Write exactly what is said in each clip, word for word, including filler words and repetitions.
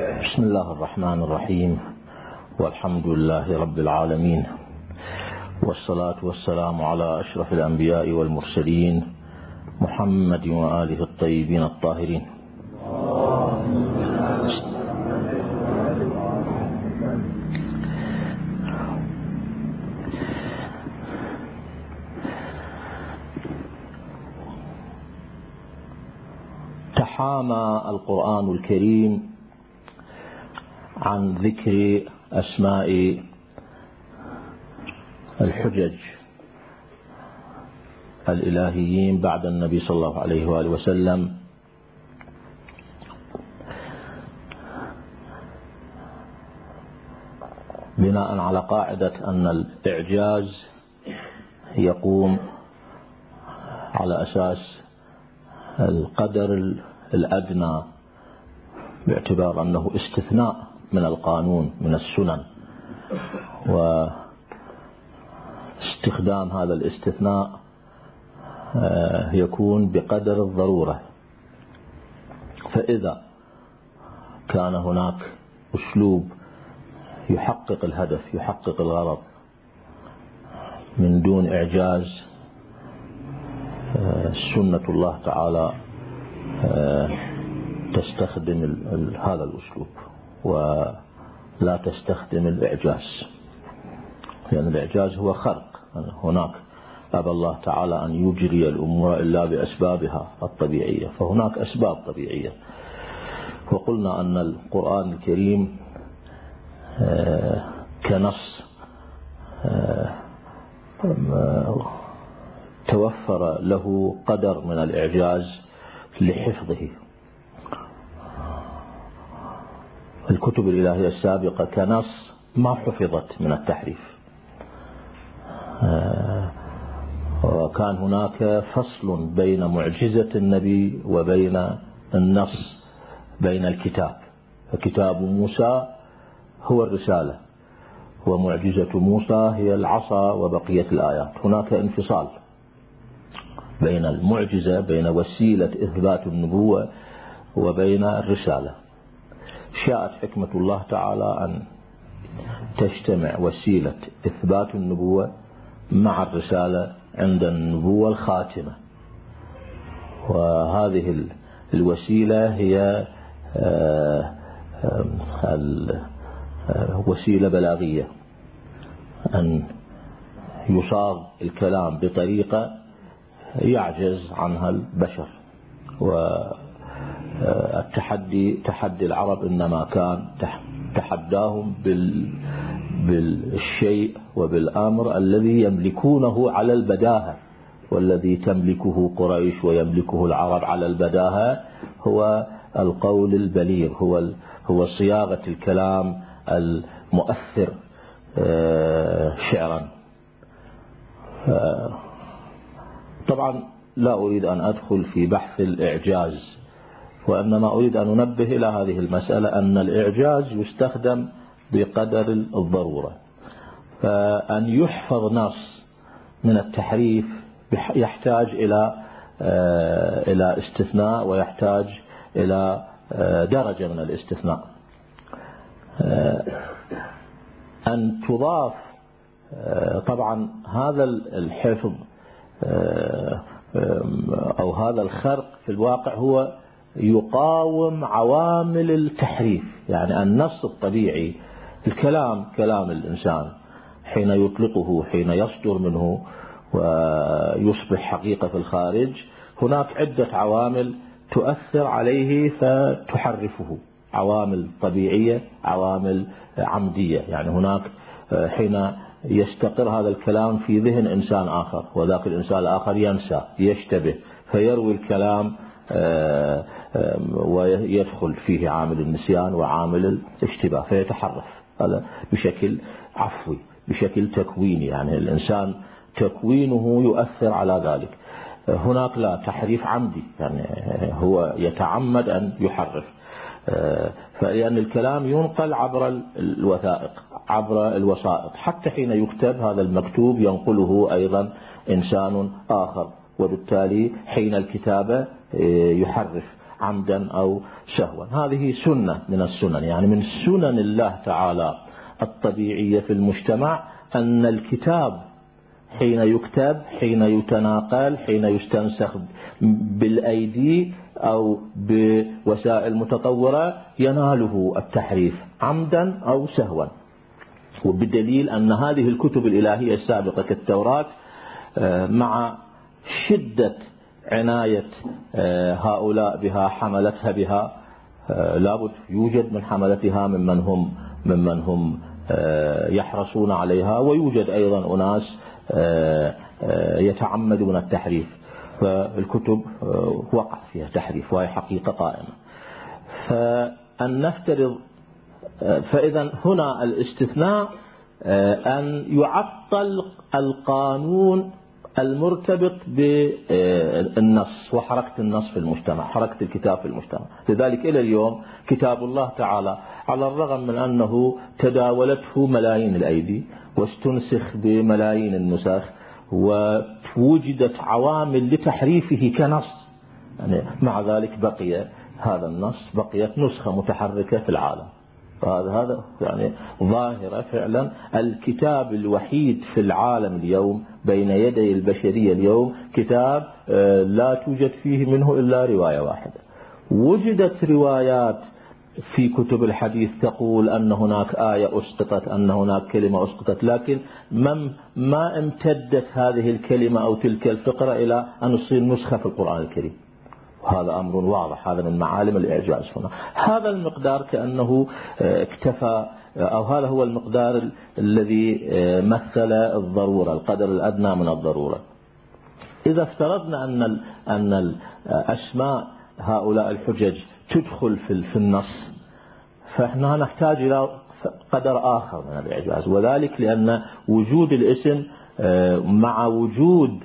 بسم الله الرحمن الرحيم، والحمد لله رب العالمين، والصلاة والسلام على أشرف الأنبياء والمرسلين محمد وآله الطيبين الطاهرين. تحامى القرآن الكريم عن ذكر أسماء الحجج الإلهيين بعد النبي صلى الله عليه وآله وسلم، بناء على قاعدة أن الإعجاز يقوم على أساس القدر الأدنى، باعتبار أنه استثناء من القانون من السنن، واستخدام هذا الاستثناء يكون بقدر الضرورة. فإذا كان هناك أسلوب يحقق الهدف يحقق الغرض من دون إعجاز، سنة الله تعالى تستخدم هذا الأسلوب ولا تستخدم الإعجاز، لأن الإعجاز هو خرق. هناك أبى الله تعالى أن يجري الأمور إلا بأسبابها الطبيعية، فهناك أسباب طبيعية. وقلنا أن القرآن الكريم كنص توفر له قدر من الإعجاز لحفظه. الكتب الإلهية السابقة كنص ما حفظت من التحريف، وكان هناك فصل بين معجزة النبي وبين النص، بين الكتاب. فكتاب موسى هو الرسالة، ومعجزة موسى هي العصا وبقية الآيات. هناك انفصال بين المعجزة، بين وسيلة إثبات النبوة، وبين الرسالة. شاءت حكمة الله تعالى أن تجتمع وسيلة إثبات النبوة مع الرسالة عند النبوة الخاتمة، وهذه الوسيلة هي وسيلة بلاغية، أن يصاغ الكلام بطريقة يعجز عنها البشر. والتحدي تحدي العرب إنما كان تحداهم بالشيء وبالأمر الذي يملكونه على البداهة، والذي تملكه قريش ويملكه العرب على البداهة هو القول البليغ، هو هو صياغة الكلام المؤثر شعرا. طبعا لا أريد أن أدخل في بحث الإعجاز، وإنما أريد أن أنبه إلى هذه المسألة، أن الإعجاز يستخدم بقدر الضرورة. فأن يحفظ نص من التحريف يحتاج إلى إلى استثناء، ويحتاج إلى درجة من الاستثناء. أن تضاف طبعا هذا الحفظ أو هذا الخرق في الواقع هو يقاوم عوامل التحريف. يعني النص الطبيعي، الكلام كلام الإنسان حين يطلقه، حين يصدر منه ويصبح حقيقة في الخارج، هناك عدة عوامل تؤثر عليه فتحرفه، عوامل طبيعية، عوامل عمدية. يعني هناك حين يستقر هذا الكلام في ذهن إنسان آخر، وذاك الإنسان الآخر ينسى يشتبه، فيروي الكلام ويدخل فيه عامل النسيان وعامل الاشتباه، فيتحرف هذا بشكل عفوي، بشكل تكويني. يعني الإنسان تكوينه يؤثر على ذلك. هناك لا، تحريف عمدي، يعني هو يتعمد أن يحرف. فلأن الكلام ينقل عبر الوثائق، عبر الوسائط، حتى حين يكتب هذا المكتوب ينقله أيضا إنسان آخر، وبالتالي حين الكتابة يحرف عمدا أو سهوا. هذه سنة من السنن، يعني من سنن الله تعالى الطبيعية في المجتمع أن الكتاب حين يكتب، حين يتناقل، حين يستنسخ بالأيدي أو بوسائل متطورة يناله التحريف عمدا أو سهوا. وبدليل أن هذه الكتب الإلهية السابقة كالتوراة مع شدة عناية هؤلاء بها حملتها بها، لابد يوجد من حملتها ممن هم ممن هم يحرصون عليها، ويوجد أيضا أناس يتعمدون التحريف، فالكتب وقع فيها تحريف وهي حقيقة قائمة. فأن نفترض، فإذا هنا الاستثناء أن يعطل القانون المرتبط بالنص وحركة النص في المجتمع، حركة الكتاب في المجتمع. لذلك إلى اليوم كتاب الله تعالى على الرغم من أنه تداولته ملايين الأيدي واستنسخ بملايين النسخ ووجدت عوامل لتحريفه كنص، يعني مع ذلك بقي هذا النص، بقيت نسخة متحركة في العالم. هذا هذا يعني ظاهرة فعلا. الكتاب الوحيد في العالم اليوم بين يدي البشرية اليوم كتاب لا توجد فيه منه إلا رواية واحدة. وجدت روايات في كتب الحديث تقول أن هناك آية أسقطت، أن هناك كلمة أسقطت، لكن ما امتدت هذه الكلمة أو تلك الفقرة إلى أن تصير نسخة في القرآن الكريم. هذا أمر واضح، هذا من معالم الإعجاز هنا. هذا المقدار كأنه اكتفى، أو هذا هو المقدار الذي مثل الضرورة، القدر الأدنى من الضرورة. إذا افترضنا أن أن أسماء هؤلاء الحجج تدخل في النص، فإحنا نحتاج إلى قدر آخر من الإعجاز، وذلك لأن وجود الاسم مع وجود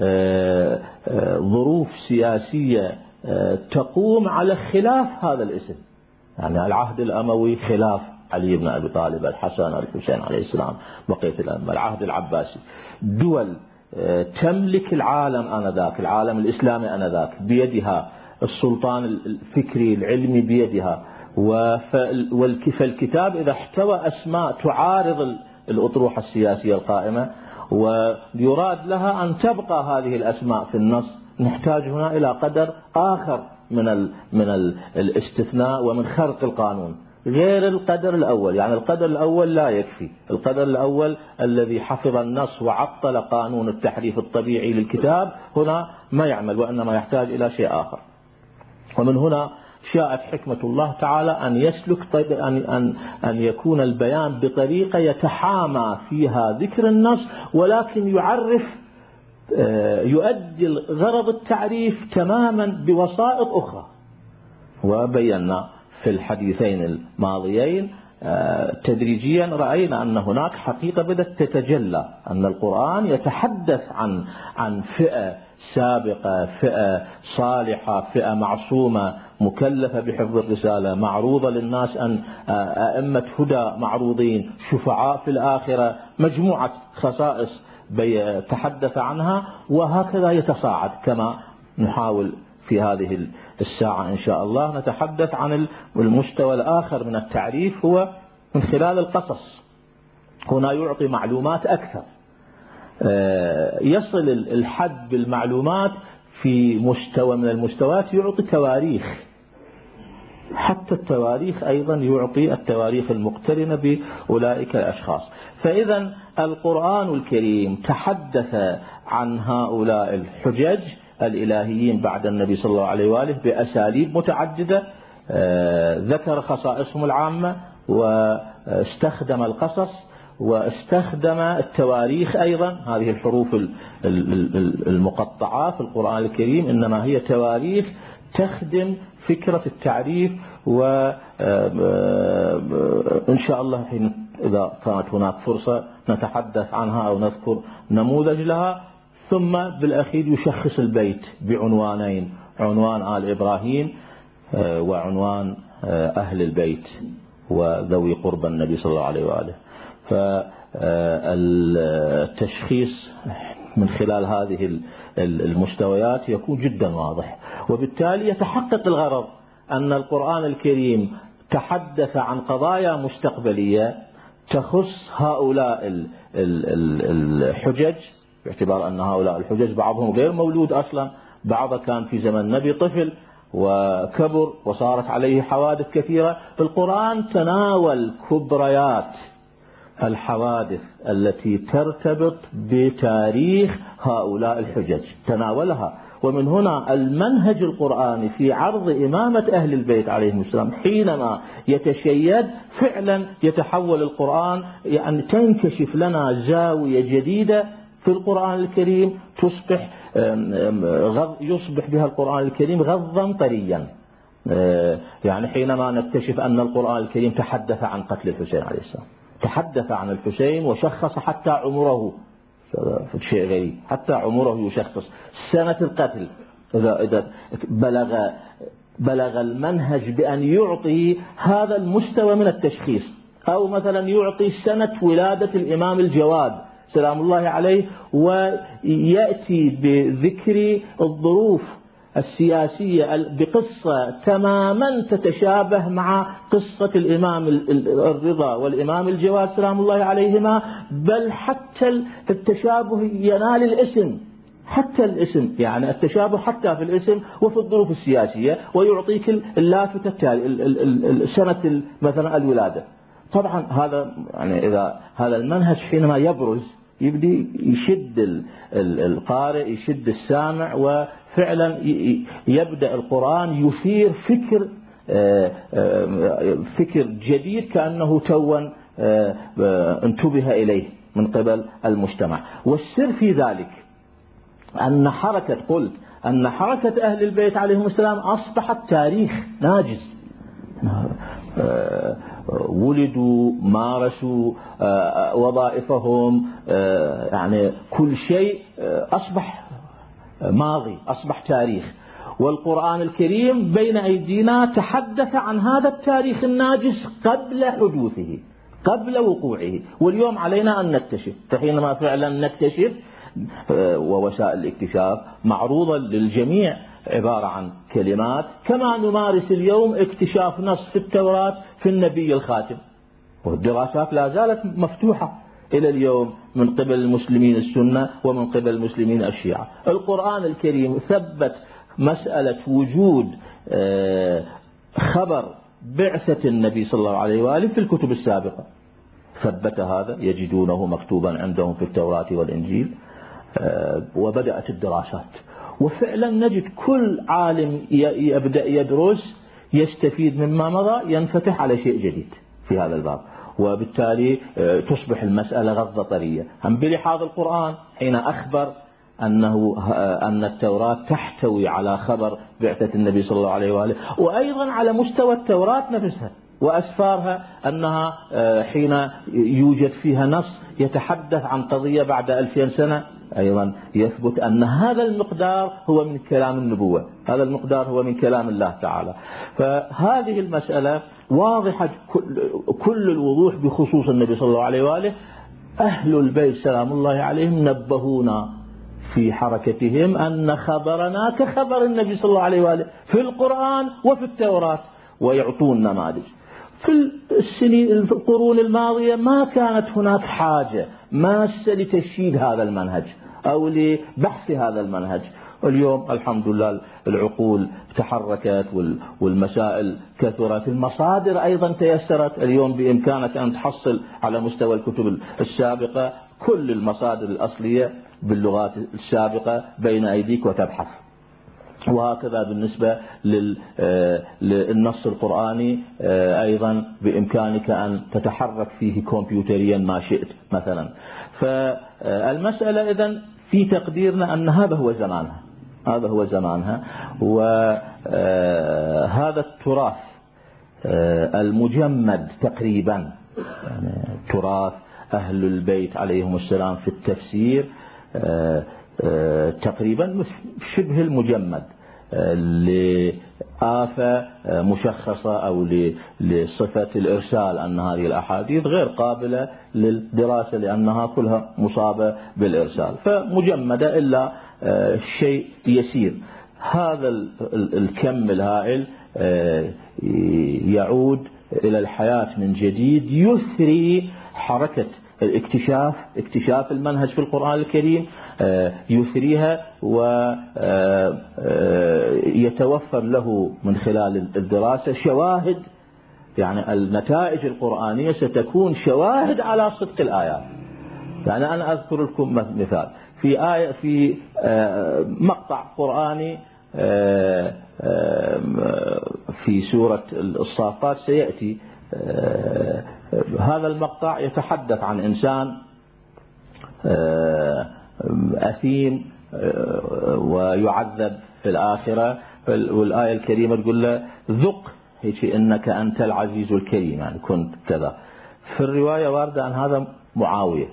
ظروف سياسية تقوم على خلاف هذا الاسم. يعني العهد الأموي خلاف علي بن أبي طالب، الحسن، الحسين عليه السلام، بقية الأئمة. العهد العباسي، دول تملك العالم آنذاك، العالم الإسلامي آنذاك بيدها، السلطان الفكري العلمي بيدها. فالكتاب إذا احتوى أسماء تعارض الأطروحة السياسية القائمة ويراد لها أن تبقى هذه الأسماء في النص، نحتاج هنا إلى قدر آخر من ال من ال الاستثناء ومن خرق القانون غير القدر الأول. يعني القدر الأول لا يكفي، القدر الأول الذي حفظ النص وعطل قانون التحريف الطبيعي للكتاب هنا ما يعمل، وإنما يحتاج إلى شيء آخر. ومن هنا شاءت حكمة الله تعالى أن يسلك أن أن أن يكون البيان بطريقة يتحامى فيها ذكر النص، ولكن يعرف يؤدي غرض التعريف تماما بوسائط أخرى. وبينا في الحديثين الماضيين تدريجيا رأينا أن هناك حقيقة بدأت تتجلى، أن القرآن يتحدث عن عن فئة سابقة، فئة صالحة، فئة معصومة مكلفة بحفظ الرسالة، معروضة للناس، أن أئمة هدى معروضين، شفعاء في الآخرة، مجموعة خصائص تحدث عنها. وهكذا يتصاعد كما نحاول في هذه الساعة إن شاء الله نتحدث عن المستوى الآخر من التعريف، هو من خلال القصص. هنا يعطي معلومات أكثر، يصل الحد بالمعلومات في مستوى من المستويات، يعطي تواريخ، حتى التواريخ أيضا يعطي التواريخ المقترنة بأولئك الأشخاص. فإذا القرآن الكريم تحدث عن هؤلاء الحجج الإلهيين بعد النبي صلى الله عليه وآله بأساليب متعددة، ذكر خصائصهم العامة واستخدم القصص واستخدم التواريخ أيضا. هذه الحروف المقطعة في القرآن الكريم إنما هي تواريخ تخدم فكرة التعريف. وإن شاء الله حين إذا كانت هناك فرصة نتحدث عنها أو نذكر نموذج لها. ثم بالأخير يشخص البيت بعنوانين، عنوان آل إبراهيم وعنوان أهل البيت وذوي قرب النبي صلى الله عليه وآله. فالتشخيص من خلال هذه المستويات يكون جدا واضح، وبالتالي يتحقق الغرض أن القرآن الكريم تحدث عن قضايا مستقبلية تخص هؤلاء الحجج، باعتبار أن هؤلاء الحجج بعضهم غير مولود أصلا، بعض كان في زمن النبي طفل وكبر وصارت عليه حوادث كثيرة. القرآن تناول كبريات الحوادث التي ترتبط بتاريخ هؤلاء الحجج، تناولها. ومن هنا المنهج القرآني في عرض إمامة أهل البيت عليهم السلام حينما يتشيد فعلا يتحول القرآن، يعني تنكشف لنا زاوية جديدة في القرآن الكريم، تصبح يصبح بها القرآن الكريم غضا طريا. يعني حينما نكتشف أن القرآن الكريم تحدث عن قتل الحسين عليه السلام، تحدث عن الحسين وشخص حتى عمره، شيء غريب، حتى عمره يشخص، سنة القتل إذا إذا بلغ بلغ المنهج بأن يعطي هذا المستوى من التشخيص، أو مثلا يعطي سنة ولادة الإمام الجواد سلام الله عليه، ويأتي بذكر الظروف السياسية بقصة تماما تتشابه مع قصة الإمام الرضا والإمام الجواد سلام الله عليهما، بل حتى التشابه ينال الاسم، حتى الاسم، يعني التشابه حتى في الاسم وفي الظروف السياسية، ويعطيك اللافتة التالي سنة مثلا الولادة. طبعا هذا يعني إذا هذا المنهج حينما يبرز يبدي يشد القارئ، يشد السامع، وفعلا يبدأ القرآن يثير فكر فكر جديد كأنه توا انتبه إليه من قبل المجتمع. والسر في ذلك أن حركة قلت أن حركة أهل البيت عليهم السلام أصبحت تاريخ ناجز، ولدوا، مارسوا وظائفهم، يعني كل شيء أصبح ماضي، أصبح تاريخ. والقرآن الكريم بين أيدينا تحدث عن هذا التاريخ الناجز قبل حدوثه، قبل وقوعه، واليوم علينا أن نكتشف. فحينما فعلا نكتشف، ووسائل الاكتشاف معروضة للجميع عبارة عن كلمات، كما نمارس اليوم اكتشاف نص في التوراة في النبي الخاتم، والدراسات لا زالت مفتوحة إلى اليوم من قبل المسلمين السنة ومن قبل المسلمين الشيعة. القرآن الكريم ثبت مسألة وجود خبر بعثة النبي صلى الله عليه وآله في الكتب السابقة، ثبت هذا، يجدونه مكتوبا عندهم في التوراة والإنجيل. وبدأت الدراسات، وفعلا نجد كل عالم يبدأ يدرس يستفيد مما مضى، ينفتح على شيء جديد في هذا الباب، وبالتالي تصبح المسألة غضة طرية. هم بلحاظ القرآن حين أخبر أنه أن التوراة تحتوي على خبر بعثة النبي صلى الله عليه وآله، وأيضا على مستوى التوراة نفسها وأسفارها، أنها حين يوجد فيها نص يتحدث عن قضية بعد ألفين سنة، أيضا يثبت أن هذا المقدار هو من كلام النبوة، هذا المقدار هو من كلام الله تعالى. فهذه المسألة واضحة كل الوضوح بخصوص النبي صلى الله عليه وآله. أهل البيت سلام الله عليهم نبهونا في حركتهم أن خبرنا كخبر النبي صلى الله عليه وآله في القرآن وفي التوراة، ويعطون نماذج. في السنين القرون الماضية ما كانت هناك حاجة ماسة لتشييد هذا المنهج أو لبحث هذا المنهج. اليوم الحمد لله العقول تحركت والمسائل كثرت، المصادر أيضا تيسرت. اليوم بإمكانك أن تحصل على مستوى الكتب السابقة كل المصادر الأصلية باللغات السابقة بين أيديك وتبحث. وهكذا بالنسبة للنص القرآني أيضا بإمكانك أن تتحرك فيه كمبيوتريا ما شئت مثلا. فالمسألة إذن في تقديرنا أن هذا هو زمانها، هذا هو زمانها. وهذا التراث المجمد تقريبا، يعني تراث أهل البيت عليهم السلام في التفسير تقريبا شبه المجمد، لآفة مشخصة أو لصفة الإرسال، أن هذه الأحاديث غير قابلة للدراسة لأنها كلها مصابة بالإرسال، فمجمدة إلا شيء يسير. هذا الكم الهائل يعود إلى الحياة من جديد، يثري حركة الاكتشاف، اكتشاف المنهج في القرآن الكريم، يثريها ويتوفر له من خلال الدراسة شواهد، يعني النتائج القرآنية ستكون شواهد على صدق الآيات. يعني أنا أذكر لكم مثال في آية في مقطع قرآني في سورة الصافات سيأتي. هذا المقطع يتحدث عن إنسان أثيم ويعذب في الآخرة، والآية الكريمة تقول له ذق هيك إنك أنت العزيز الكريم، يعني كنت كذا. في الرواية واردة عن هذا معاوية.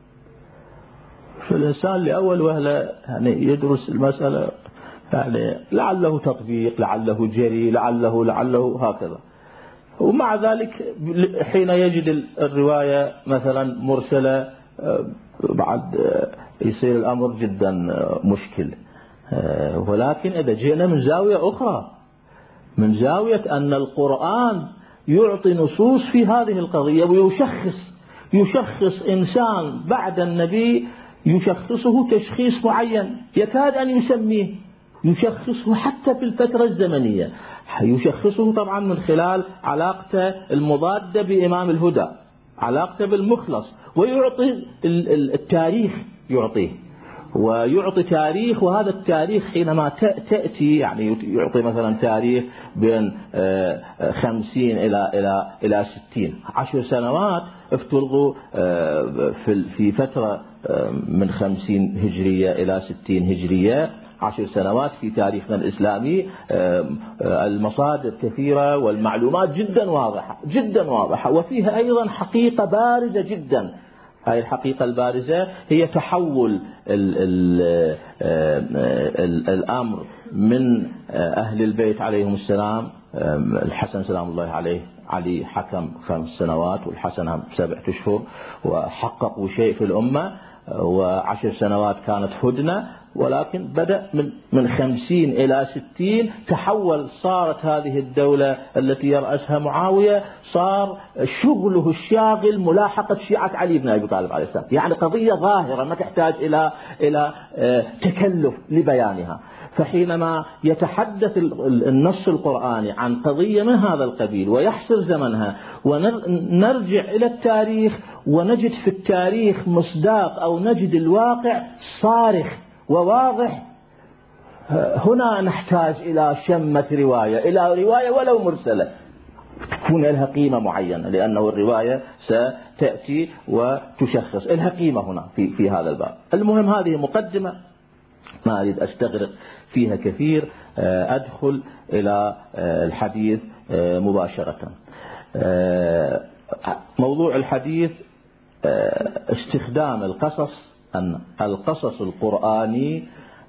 فالإنسان لأول وهلة يعني يدرس المسألة، يعني لعله تطبيق، لعله جري، لعله لعله هكذا. ومع ذلك حين يجد الرواية مثلا مرسلة بعد يصير الأمر جدا مشكل. ولكن إذا جئنا من زاوية أخرى، من زاوية أن القرآن يعطي نصوص في هذه القضية ويشخص يشخص إنسان بعد النبي، يشخصه تشخيص معين يكاد أن يسميه، يشخصه حتى في الفترة الزمنية، يشخصه طبعا من خلال علاقته المضادة بإمام الهدى، علاقته بالمخلص، ويعطي التاريخ، يعطيه ويعطي تاريخ. وهذا التاريخ حينما تأتي يعني يعطي مثلا تاريخ بين خمسين إلى إلى إلى ستين، عشر سنوات افترضوا في فترة من خمسين هجرية إلى ستين هجرية، عشر سنوات في تاريخنا الإسلامي. المصادر كثيرة والمعلومات جدا واضحة جدا واضحة، وفيها أيضا حقيقة بارزة جدا. هذه الحقيقة البارزة هي تحول ال ال ال الأمر من أهل البيت عليهم السلام. الحسن سلام الله عليه، علي حكم خمس سنوات والحسن سبعة أشهر وحققوا شيء في الأمة، وعشر سنوات كانت هدنة. ولكن بدأ من من خمسين إلى ستين تحول، صارت هذه الدولة التي يرأسها معاوية صار شغله الشاغل ملاحقة شيعة علي بن أبي طالب عليه السلام، يعني قضية ظاهرة ما تحتاج إلى إلى تكلف لبيانها. فحينما يتحدث النص القرآني عن قضية من هذا القبيل ويحصر زمنها، ونرجع إلى التاريخ ونجد في التاريخ مصداق أو نجد الواقع صارخ وواضح، هنا نحتاج إلى شمة رواية، إلى رواية ولو مرسلة تكون لها قيمة معينة، لأنه الرواية ستأتي وتشخص لها قيمة هنا في في هذا الباب. المهم هذه مقدمة، ما أريد أستغرق فيها كثير، أدخل إلى الحديث مباشرة. موضوع الحديث استخدام القصص، أن القصص القرآني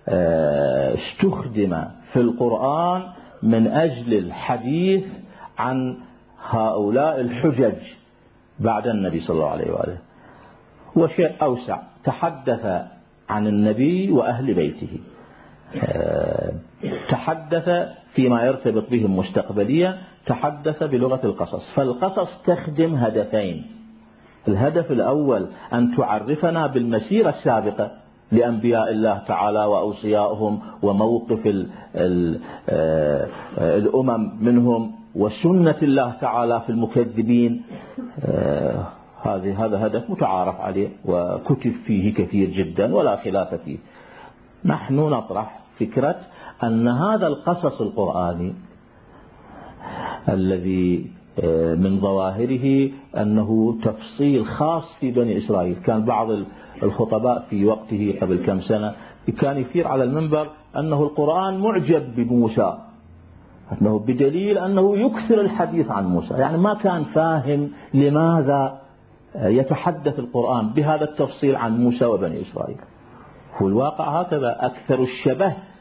استخدم في القرآن من أجل الحديث عن هؤلاء الحجج بعد النبي صلى الله عليه وآله. وشيء أوسع، تحدث عن النبي وأهل بيته، تحدث فيما يرتبط بهم مستقبليا، تحدث بلغة القصص. فالقصص تخدم هدفين: الهدف الأول أن تعرفنا بالمسيرة السابقة لأنبياء الله تعالى وأوصيائهم وموقف ال ال الأمم منهم وسنة الله تعالى في المكذبين. هذا هذا هدف متعارف عليه وكتب فيه كثير جدا ولا خلاف فيه. نحن نطرح فكرة أن هذا القصص القرآني الذي من ظواهره أنه تفصيل خاص في بني إسرائيل. كان بعض الخطباء في وقته قبل كم سنة كان يثير على المنبر أنه القرآن معجب بموسى، أنه بدليل أنه يكثر الحديث عن موسى، يعني ما كان فاهم لماذا يتحدث القرآن بهذا التفصيل عن موسى وبني إسرائيل. والواقع هكذا، أكثر الشبه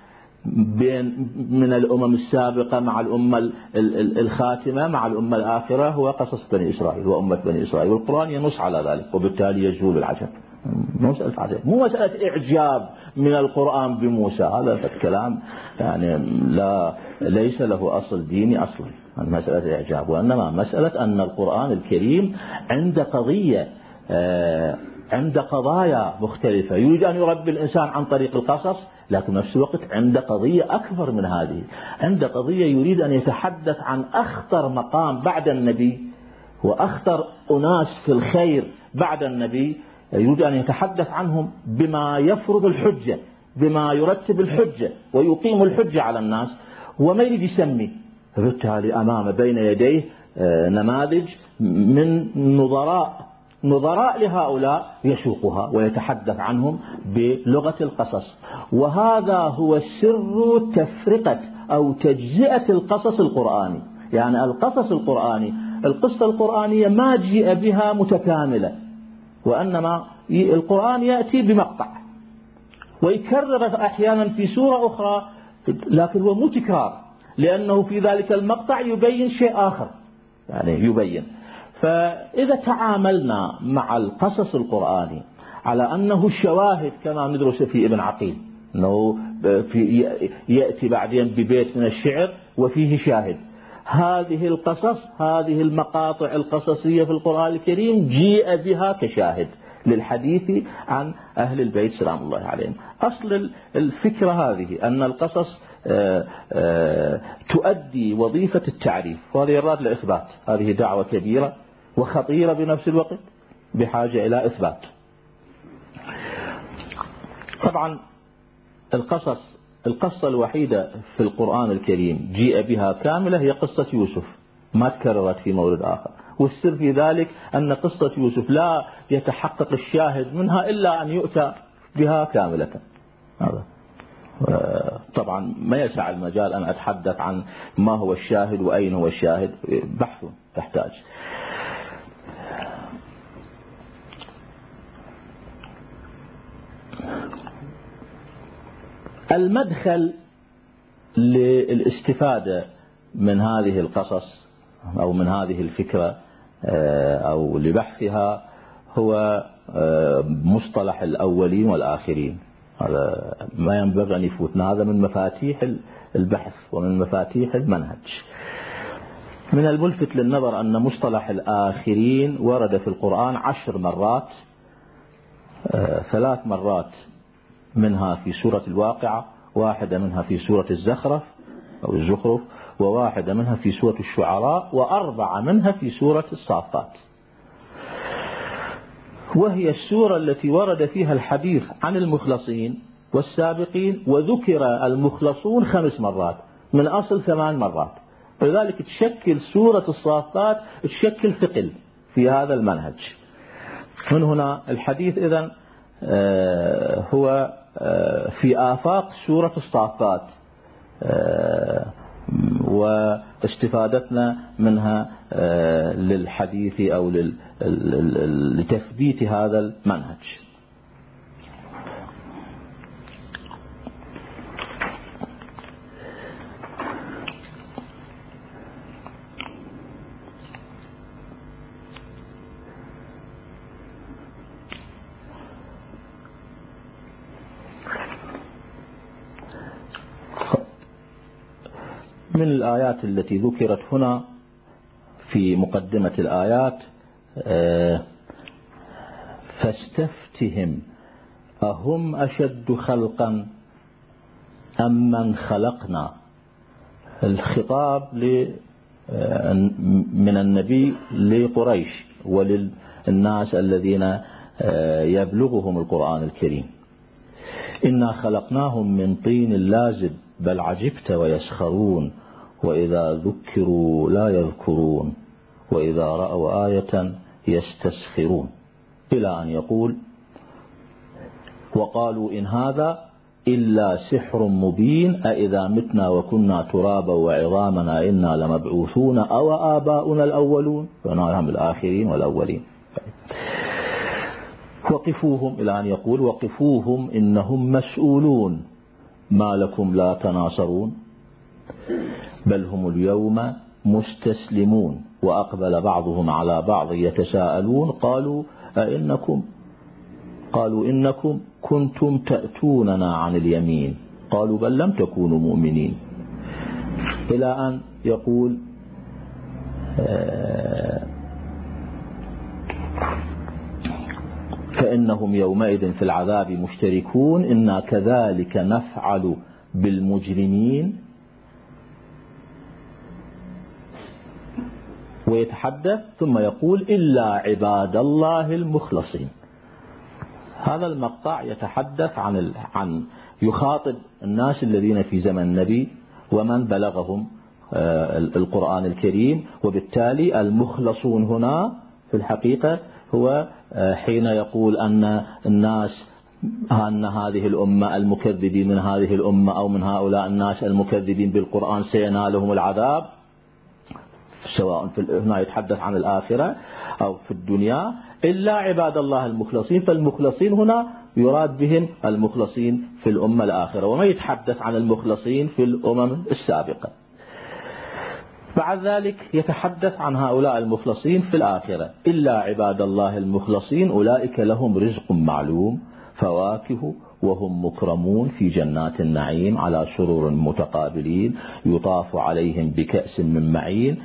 بين من الأمم السابقة مع الأمة الخاتمة مع الأمة الآخرة هو قصص بني إسرائيل وأمة بني إسرائيل، والقرآن ينص على ذلك، وبالتالي يجوز العجب. مو مسألة عجب، مو مسألة إعجاب من القرآن بموسى، هذا الكلام يعني لا ليس له أصل ديني أصلا، مسألة إعجاب، وإنما مسألة أن القرآن الكريم عند قضية عند قضايا مختلفة يريد أن يربي الإنسان عن طريق القصص، لكن نفس الوقت عند قضية أكبر من هذه، عند قضية يريد أن يتحدث عن أخطر مقام بعد النبي وأخطر أناس في الخير بعد النبي، يريد أن يتحدث عنهم بما يفرض الحجة، بما يرتب الحجة ويقيم الحجة على الناس، وما يريد يسمي. فبالتالي أمام بين يديه نماذج من نظراء نظراء لهؤلاء يسوقها ويتحدث عنهم بلغة القصص. وهذا هو سر تفرقة أو تجزئة القصص القرآني. يعني القصص القرآني القصة القرآنية ما جاء بها متكاملة، وإنما القرآن يأتي بمقطع ويكرر أحيانا في سورة أخرى، لكن هو مو تكرار، لأنه في ذلك المقطع يبين شيء آخر، يعني يبين. فإذا تعاملنا مع القصص القرآني على أنه الشواهد كما ندرس في ابن عقيل، أنه في يأتي بعدين ببيت من الشعر وفيه شاهد، هذه القصص هذه المقاطع القصصية في القرآن الكريم جيء بها كشاهد للحديث عن أهل البيت سلام الله عليهم. أصل الفكرة هذه أن القصص آآ آآ تؤدي وظيفة التعريف، وهذا يراد لإثبات. هذه دعوة كبيرة وخطيرة بنفس الوقت، بحاجة إلى إثبات. طبعا القصص القصة الوحيدة في القرآن الكريم جيء بها كاملة هي قصة يوسف، ما تكررت في مورد آخر، والسر في ذلك أن قصة يوسف لا يتحقق الشاهد منها إلا أن يؤتى بها كاملة. هذا طبعا ما يسع المجال أن أتحدث عن ما هو الشاهد وأين هو الشاهد، بحث تحتاج. المدخل للاستفادة من هذه القصص أو من هذه الفكرة أو لبحثها هو مصطلح الأولين والآخرين. هذا ما ينبغي أن يفوتنا، هذا من مفاتيح البحث ومن مفاتيح المنهج. من الملفت للنظر أن مصطلح الآخرين ورد في القرآن عشر مرات، ثلاث مرات منها في سورة الواقعة، واحدة منها في سورة الزخرف أو الزخرف، وواحدة منها في سورة الشعراء، وأربعة منها في سورة الصافات. وهي السورة التي ورد فيها الحديث عن المخلصين والسابقين، وذكر المخلصون خمس مرات من أصل ثمان مرات، ولذلك تشكل سورة الصافات تشكل ثقل في هذا المنهج. من هنا الحديث إذن هو في آفاق سورة الصافات، واستفادتنا منها للحديث أو لتثبيت هذا المنهج. من الآيات التي ذكرت هنا في مقدمة الآيات فاستفتهم أهم أشد خلقا أم من خلقنا. الخطاب من النبي لقريش وللناس الذين يبلغهم القرآن الكريم. إنا خلقناهم من طين لازب بل عجبت ويسخرون وإذا ذكروا لا يذكرون وإذا رأوا آية يستسخرون، إلى أن يقول وقالوا إن هذا إلا سحر مبين أإذا متنا وكنا ترابا وعظامنا إنا لمبعوثون أو آباؤنا الأولون، فنعلم الآخرين والأولين. وقفوهم، إلى أن يقول وقفوهم إنهم مسؤولون ما لكم لا تناصرون بل هم اليوم مستسلمون وأقبل بعضهم على بعض يتساءلون قالوا أئنكم قالوا إنكم كنتم تأتوننا عن اليمين قالوا بل لم تكونوا مؤمنين، إلى أن يقول فإنهم يومئذ في العذاب مشتركون إنا كذلك نفعل بالمجرمين. ويتحدث ثم يقول إلا عباد الله المخلصين. هذا المقطع يتحدث عن ال... عن يخاطب الناس الذين في زمن النبي ومن بلغهم القرآن الكريم، وبالتالي المخلصون هنا في الحقيقة هو حين يقول أن الناس أن هذه الأمة المكذبين من هذه الأمة أو من هؤلاء الناس المكذبين بالقرآن سينالهم العذاب، سواء في هنا يتحدث عن الآخرة أو في الدنيا، إلا عباد الله المخلصين. فالمخلصين هنا يراد بهم المخلصين في الأمة الآخرة، وما يتحدث عن المخلصين في الأمم السابقة. بعد ذلك يتحدث عن هؤلاء المخلصين في الآخرة، إلا عباد الله المخلصين أولئك لهم رزق معلوم فواكه وهم مكرمون في جنات النعيم على سرور متقابلين يطاف عليهم بكأس من معين،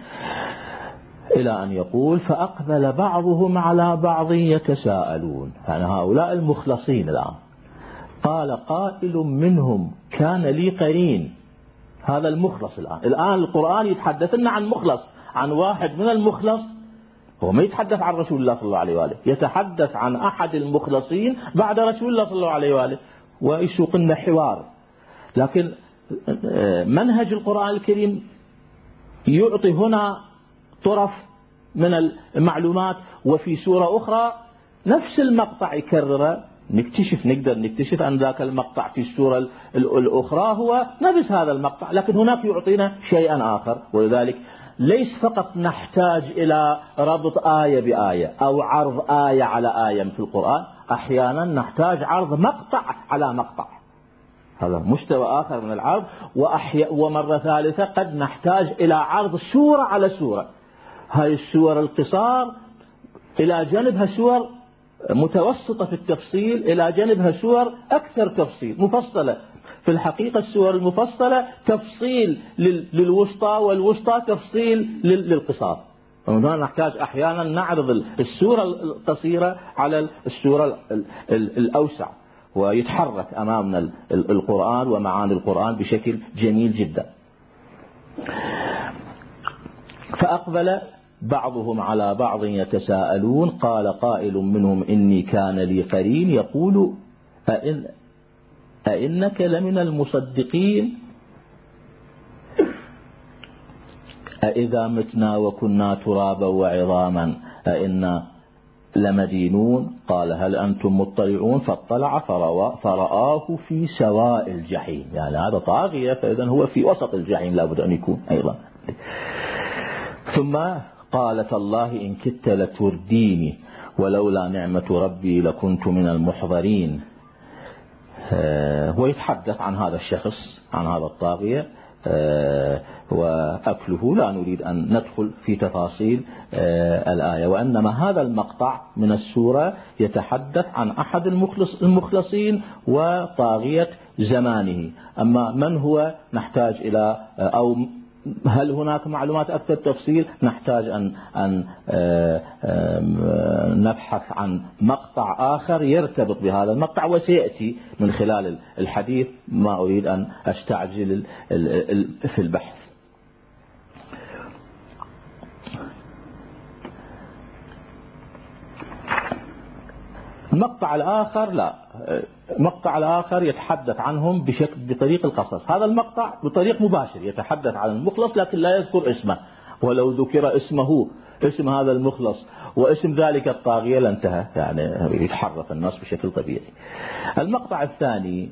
إلى أن يقول فأقبل بعضهم على بعض يتساءلون. يعني هؤلاء المخلصين الآن قال قائل منهم كان لي قرين. هذا المخلص الآن الآن القرآن يتحدث لنا عن مخلص، عن واحد من المخلص. هو ما يتحدث عن رسول الله صلى الله عليه وآله، يتحدث عن أحد المخلصين بعد رسول الله صلى الله عليه وآله، ويسوق لنا حوار. لكن منهج القرآن الكريم يعطي هنا طرف من المعلومات، وفي سورة أخرى نفس المقطع يكرره. نكتشف نقدر نكتشف أن ذاك المقطع في السورة الأخرى هو نفس هذا المقطع، لكن هناك يعطينا شيئا آخر. ولذلك ليس فقط نحتاج إلى ربط آية بآية أو عرض آية على آية في القرآن، أحيانا نحتاج عرض مقطع على مقطع، هذا مستوى آخر من العرض. وأحيانا ومرة ثالثة قد نحتاج إلى عرض سورة على سورة، هاي السور القصار إلى جانبها سور متوسطة في التفصيل، إلى جانبها سور أكثر تفصيل مفصلة. في الحقيقة السور المفصلة تفصيل للوسطى، والوسطى تفصيل للقصار. هنا نحتاج أحيانا نعرض السورة القصيرة على السورة الأوسع، ويتحرك أمامنا القرآن ومعاني القرآن بشكل جميل جدا. فأقبل بعضهم على بعض يتساءلون قال قائل منهم إني كان لي قرين يقول أئن أئنك لمن المصدقين أئذا متنا وكنا ترابا وعظاما أئنا لمدينون قال هل أنتم مطلعون فاطلع فرآه في سواء الجحيم. يعني هذا طاغية، فإذا هو في وسط الجحيم لابد أن يكون أيضا. ثم قال تالله إن كدت لترديني ولولا نعمة ربي لكنت من المحضرين. ويتحدث عن هذا الشخص، عن هذا الطاغية وأكله. لا نريد أن ندخل في تفاصيل الآية، وإنما هذا المقطع من السورة يتحدث عن أحد المخلص المخلصين وطاغية زمانه. أما من هو نحتاج إلى، أو هل هناك معلومات أكثر تفصيل، نحتاج أن أن نبحث عن مقطع آخر يرتبط بهذا المقطع، وسيأتي من خلال الحديث، ما أريد أن أستعجل في البحث. المقطع الآخر لا، المقطع الآخر يتحدث عنهم بشكل بطريق القصص. هذا المقطع بطريق مباشر يتحدث عن المخلص لكن لا يذكر اسمه، ولو ذكر اسمه اسم هذا المخلص واسم ذلك الطاغية لانتهى، يعني يتحرك الناس بشكل طبيعي. المقطع الثاني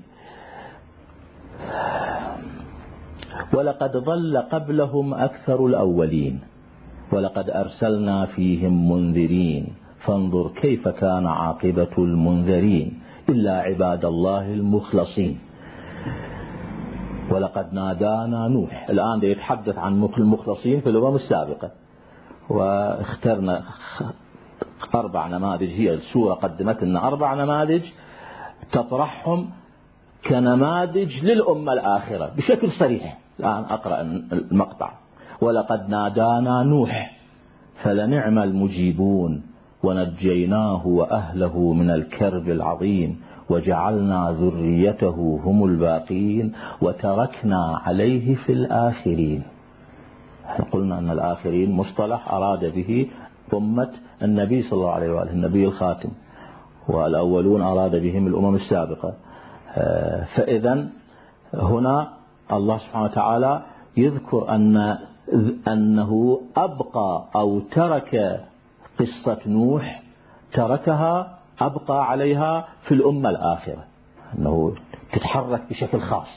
ولقد ضل قبلهم أكثر الأولين ولقد أرسلنا فيهم منذرين فانظر كيف كان عاقبة المنذرين إلا عباد الله المخلصين. ولقد نادانا نوح. الآن يتحدث عن المخلصين في الأمم السابقة، واخترنا أربع نماذج. هي السورة قدمت لنا أربع نماذج تطرحهم كنماذج للأمة الآخرة بشكل صريح. الآن أقرأ المقطع: ولقد نادانا نوح فلنعم المجيبون ونجيناه وأهله من الكرب العظيم وجعلنا ذريته هم الباقين وتركنا عليه في الآخرين. قلنا أن الآخرين مصطلح أراد به أمة النبي صلى الله عليه وآله، النبي الخاتم، والأولون أراد بهم الأمم السابقة. فإذا هنا الله سبحانه وتعالى يذكر أن أنه أبقى أو ترك قصة نوح، تركها أبقى عليها في الأمة الآخرة، أنه تتحرك بشكل خاص.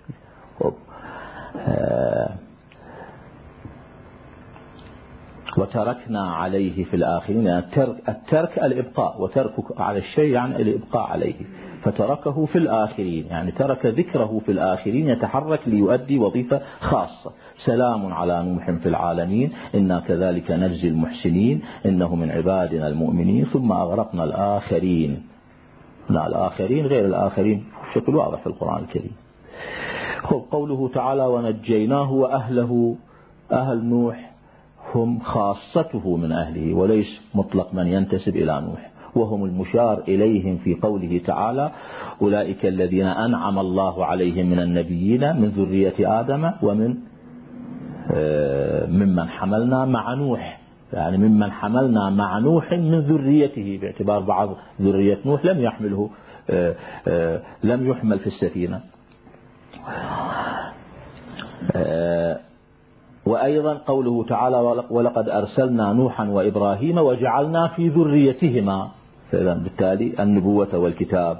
وتركنا عليه في الآخرين، يعني الترك, الترك الإبقاء، وتركك على الشيء يعني الإبقاء عليه، فتركه في الآخرين يعني ترك ذكره في الآخرين يتحرك ليؤدي وظيفة خاصة. سلام على نوح في العالمين إنا كذلك نجزي المحسنين إنه من عبادنا المؤمنين ثم أغرقنا الآخرين. لا، الآخرين غير الآخرين بشكل واضح في القرآن الكريم. قوله تعالى ونجيناه وأهله، أهل نوح هم خاصته من أهله وليس مطلق من ينتسب إلى نوح، وهم المشار إليهم في قوله تعالى أولئك الذين أنعم الله عليهم من النبيين من ذرية آدم ومن ممن حملنا مع نوح، يعني ممن حملنا مع نوح من ذريته، باعتبار بعض ذرية نوح لم يحمله لم يحمل في السفينة. وأيضا قوله تعالى ولقد أرسلنا نوحا وإبراهيم وجعلنا في ذريتهما، فإذا بالتالي النبوة والكتاب.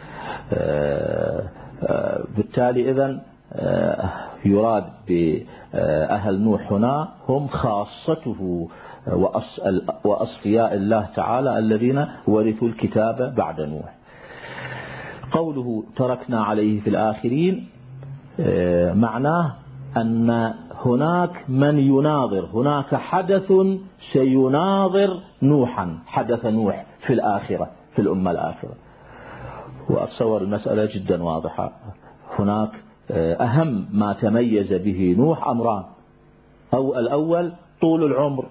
بالتالي إذن يراد بأهل نوح هنا هم خاصته وأصفياء الله تعالى الذين ورثوا الكتاب بعد نوح. قوله تركنا عليه في الآخرين معناه أن هناك من يناظر، هناك حدث سيناظر نوحا، حدث نوح في الآخرة في الأمة الآخرة. وأتصور المسألة جدا واضحة. هناك أهم ما تميز به نوح أمران، أو الأول طول العمر،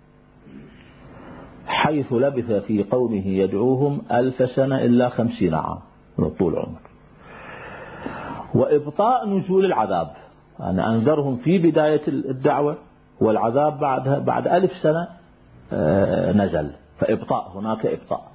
حيث لبث في قومه يدعوهم ألف سنة إلا خمسين عام من طول عمر. وإبطاء نزول العذاب، أنا أنذرهم في بداية الدعوة والعذاب بعدها بعد ألف سنة نزل، فإبطاء، هناك إبطاء.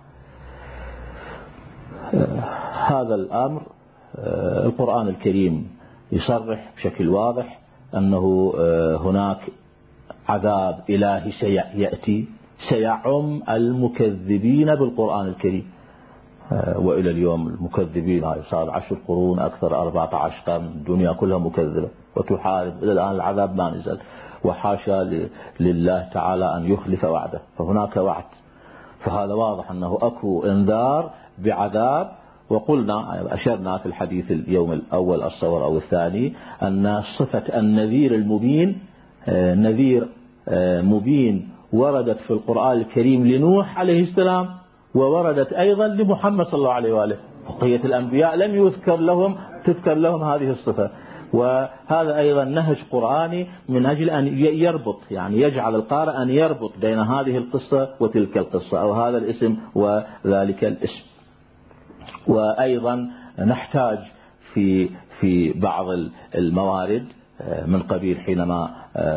هذا الأمر القرآن الكريم يصرح بشكل واضح أنه هناك عذاب إلهي سيأتي سيعم المكذبين بالقرآن الكريم. وإلى اليوم المكذبين صار عشر قرون أكثر، أربعة عشر قرن، الدنيا كلها مكذبة وتحارب، إلى الآن العذاب ما نزل، وحاشا لله تعالى أن يخلف وعده، فهناك وعد. فهذا واضح أنه أكو انذار بعذاب. وقلنا أشرنا في الحديث اليوم الأول الصور أو الثاني أن صفة النذير المبين، نذير مبين وردت في القرآن الكريم لنوح عليه السلام، ووردت أيضا لمحمد صلى الله عليه وآله. بقية الأنبياء لم يذكر لهم تذكر لهم هذه الصفة. وهذا أيضا نهج قرآني من أجل أن يربط، يعني يجعل القارئ أن يربط بين هذه القصة وتلك القصة، أو هذا الاسم وذلك الاسم. وأيضا نحتاج في في بعض الموارد من قبيل حينما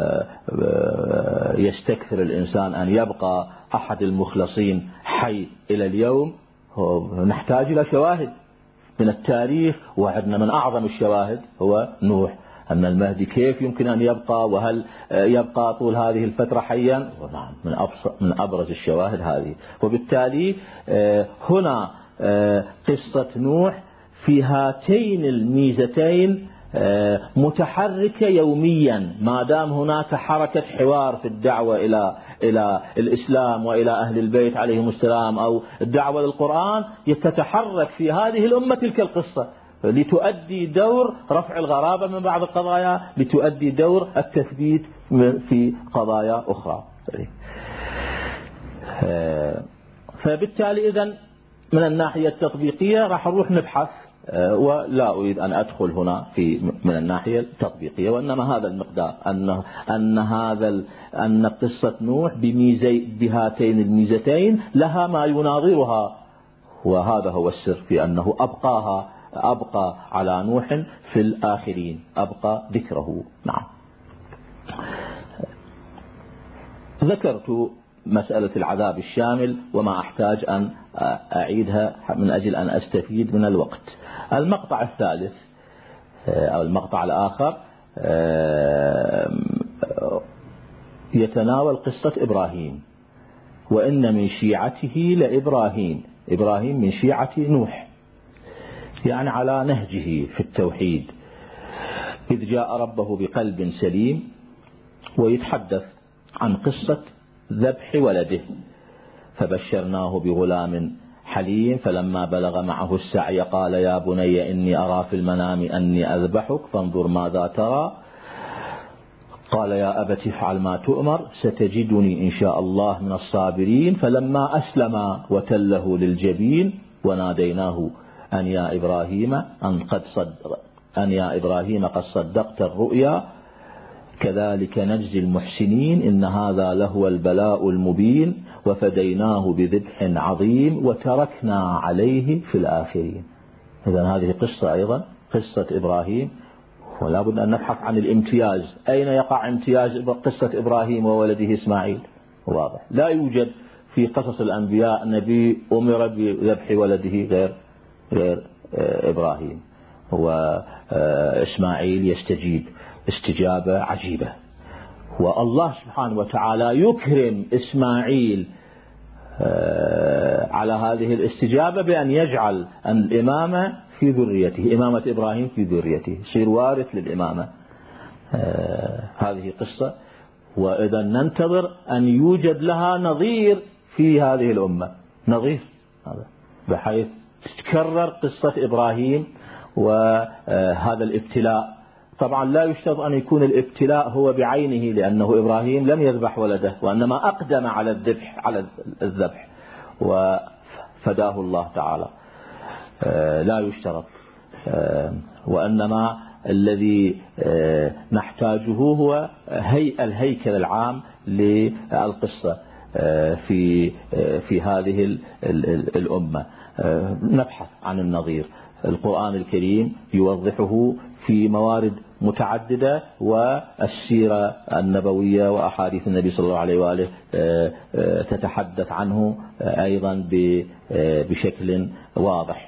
يستكثر الإنسان أن يبقى أحد المخلصين حي إلى اليوم، نحتاج إلى شواهد من التاريخ. وعندنا من أعظم الشواهد هو نوح، أن المهدي كيف يمكن أن يبقى، وهل يبقى طول هذه الفترة حيا؟ نعم، من من أبرز الشواهد هذه. وبالتالي هنا قصة نوح في هاتين الميزتين متحركة يوميا، ما دام هناك حركة حوار في الدعوة إلى إلى الإسلام وإلى أهل البيت عليهم السلام، أو الدعوة للقرآن، يتتحرك في هذه الأمة تلك القصة. لتؤدي دور رفع الغرابة من بعض القضايا، لتؤدي دور التثبيت في قضايا أخرى. فبالتالي إذن من الناحية التطبيقية راح نروح نبحث، ولا أريد أن أدخل هنا في من الناحية التطبيقية، وإنما هذا المقدار أن أن هذا أن قصة نوح بميزي بهاتين الميزتين لها ما يناظرها، وهذا هو السر في أنه أبقاها أبقى على نوح في الآخرين، أبقى ذكره. نعم. ذكرت مسألة العذاب الشامل وما أحتاج أن أعيدها من أجل أن أستفيد من الوقت. المقطع الثالث أو المقطع الآخر يتناول قصة إبراهيم، وإن من شيعته لإبراهيم، إبراهيم من شيعة نوح، يعني على نهجه في التوحيد، إذ جاء ربه بقلب سليم، ويتحدث عن قصة ذبح ولده، فبشرناه بغلام حليم فلما بلغ معه السعي قال يا بني إني أرى في المنام أني أذبحك فانظر ماذا ترى، قال يا أبت افعل ما تؤمر ستجدني إن شاء الله من الصابرين، فلما أسلم وتله للجبين وناديناه أن يا إبراهيم أن قد صدق أن يا إبراهيم قد صدقت الرؤيا كذلك نجزي المحسنين إن هذا لهو البلاء المبين وفديناه بذبح عظيم وتركنا عليه في الآخرين. إذن هذه قصة أيضا قصة إبراهيم، ولا بد أن نبحث عن الامتياز. أين يقع امتياز قصة إبراهيم وولده إسماعيل؟ واضح، لا يوجد في قصص الأنبياء نبي أمر بذبح ولده غير غير إبراهيم، وإسماعيل يستجيب استجابة عجيبة، والله سبحانه وتعالى يكرم إسماعيل على هذه الاستجابة بأن يجعل الإمامة في ذريته، إمامة إبراهيم في ذريته، يصير وارث للإمامة. هذه قصة، وإذا ننتظر أن يوجد لها نظير في هذه الأمة، نظير بحيث تتكرر قصة إبراهيم وهذا الابتلاء. طبعا لا يشترط أن يكون الابتلاء هو بعينه، لأنه إبراهيم لم يذبح ولده، وإنما أقدم على الذبح على الذبح وفداه الله تعالى، لا يشترط. وإنما الذي نحتاجه هو هيئة الهيكل العام للقصة في في هذه الأمة. نبحث عن النظير. القرآن الكريم يوضحه في موارد متعددة، والسيرة النبوية وأحاديث النبي صلى الله عليه وآله تتحدث عنه أيضا بشكل واضح.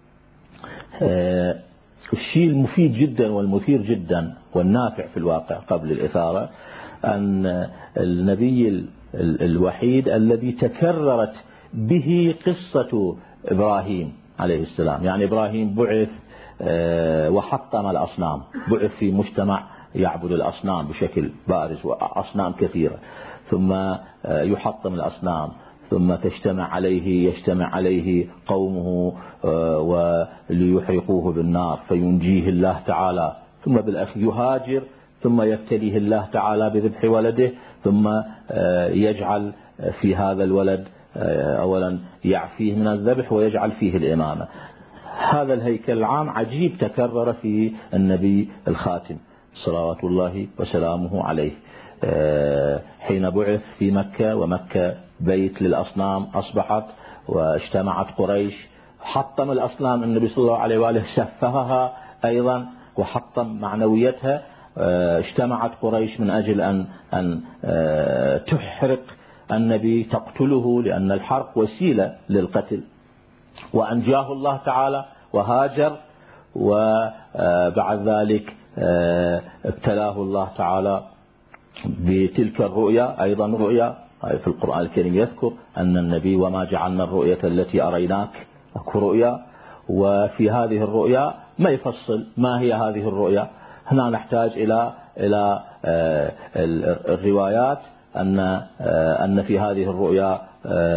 الشيء المفيد جدا والمثير جدا والنافع في الواقع قبل الإثارة أن النبي الوحيد الذي تكررت به قصة إبراهيم عليه السلام، يعني إبراهيم بعث وحطم الأصنام، بعث في مجتمع يعبد الأصنام بشكل بارز وأصنام كثيرة، ثم يحطم الأصنام، ثم تجتمع عليه يجتمع عليه قومه وليحرقوه بالنار فينجيه الله تعالى، ثم بالأخير يهاجر، ثم يبتليه الله تعالى بذبح ولده، ثم يجعل في هذا الولد أولا يعفيه من الذبح ويجعل فيه الإمامة. هذا الهيكل العام عجيب تكرر في النبي الخاتم صلوات الله وسلامه عليه، حين بعث في مكة، ومكة بيت للأصنام أصبحت، واجتمعت قريش، حطم الأصنام النبي صلى الله عليه وآله، سفهها أيضا وحطم معنويتها. اجتمعت قريش من أجل أن أن تحرق النبي، تقتله، لأن الحرق وسيلة للقتل، وأنجاه الله تعالى وهاجر، وبعد ذلك ابتلاه الله تعالى بتلك الرؤيا. أيضا رؤيا في القرآن الكريم يذكر أن النبي وما جعلنا الرؤية التي أريناك، أكو رؤيا، وفي هذه الرؤيا ما يفصل ما هي هذه الرؤيا. هنا نحتاج إلى إلى الروايات أن أن في هذه الرؤيا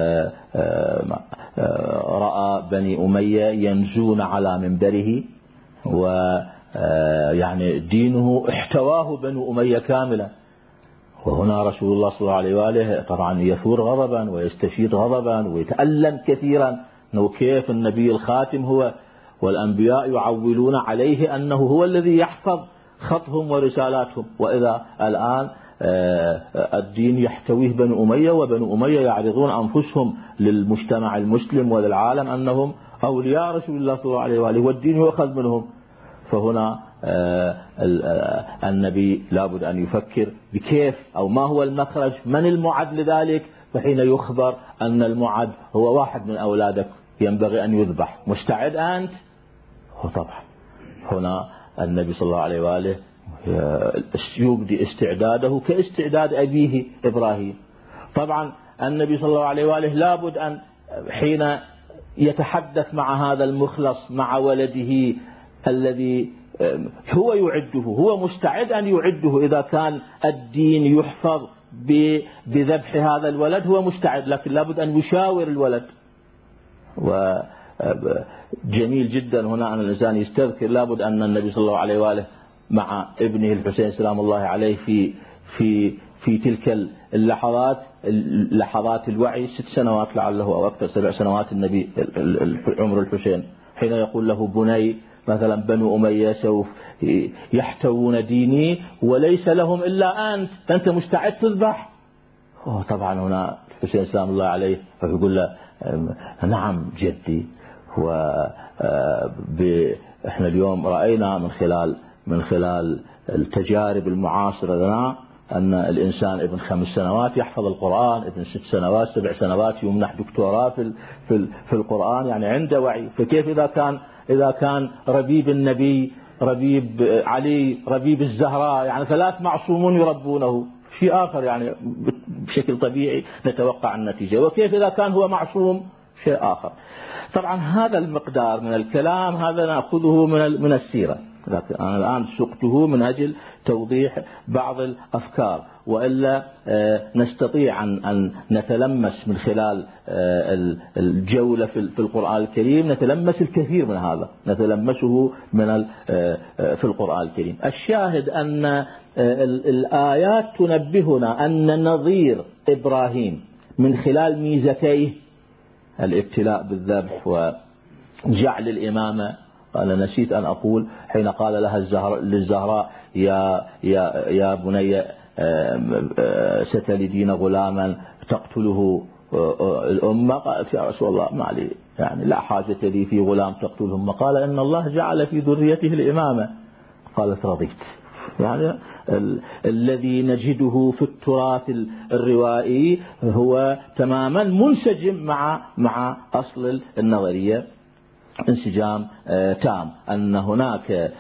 رأى بني أمية ينزون على منبره ويعني دينه احتواه بنو أمية كاملة. وهنا رسول الله صلى الله عليه وآله طبعا يثور غضبا ويستشير غضبا ويتألم كثيرا أنه كيف النبي الخاتم هو والأنبياء يعولون عليه أنه هو الذي يحفظ خطهم ورسالاتهم، وإذا الآن الدين يحتويه بنو أمية، وبنو أمية يعرضون أنفسهم للمجتمع المسلم وللعالم أنهم أولياء رسول الله صلى الله عليه وآله والدين يؤخذ منهم. فهنا النبي لابد أن يفكر بكيف أو ما هو المخرج، من المعد لذلك. فحين يخبر أن المعد هو واحد من أولادك ينبغي أن يذبح، مستعد أنت؟ طبعا هنا النبي صلى الله عليه وآله يبدي استعداده كاستعداد أبيه إبراهيم. طبعا النبي صلى الله عليه وآله لابد أن حين يتحدث مع هذا المخلص مع ولده الذي هو يعده، هو مستعد أن يعده إذا كان الدين يحفظ بذبح هذا الولد، هو مستعد، لكن لابد أن يشاور الولد. وجميل جدا هنا أن الإنسان يستذكر لابد أن النبي صلى الله عليه وآله مع ابنه الحسين سلام الله عليه في في في تلك اللحظات لحظات الوعي، ست سنوات لعله أو أكثر، سبع سنوات النبي عمر الحسين، حين يقول له بني مثلا بنو أمية سوف يحتوون ديني وليس لهم إلا أنت، أنت مستعد تذبح؟ طبعا هنا الحسين سلام الله عليه فيقول له نعم جدي. وإحنا اليوم رأينا من خلال من خلال التجارب المعاصرة لنا أن الإنسان ابن خمس سنوات يحفظ القرآن، ابن ست سنوات سبع سنوات يمنح دكتوراه في في في القرآن، يعني عنده وعي. فكيف إذا كان إذا كان ربيب النبي، ربيب علي، ربيب الزهراء، يعني ثلاث معصومون يربونه، شيء آخر يعني بشكل طبيعي نتوقع النتيجة. وكيف إذا كان هو معصوم، شيء آخر. طبعا هذا المقدار من الكلام هذا نأخذه من من السيرة، لكن أنا الآن سقته من أجل توضيح بعض الأفكار، وإلا نستطيع أن نتلمس من خلال الجولة في القرآن الكريم، نتلمس الكثير من هذا، نتلمسه من في القرآن الكريم. الشاهد أن الآيات تنبهنا أن نظير إبراهيم من خلال ميزتيه الابتلاء بالذبح وجعل الإمامة. قال نسيت أن أقول حين قال لها الزهر للزهراء يا يا يا بني ستلدين غلاما تقتله الأمة، قالت يا رسول الله ما لي يعني لا حاجة لي في غلام تقتله الأمة. قال إن الله جعل في ذريته الإمامة. قالت رضيت. يعني ال الذي نجده في التراث الروائي هو تماما منسجم مع مع أصل النظرية، انسجام تام، أن هناك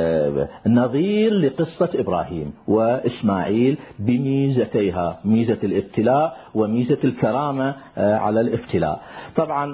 نظير لقصة إبراهيم وإسماعيل بميزتيها، ميزة الابتلاء وميزة الكرامة على الابتلاء. طبعا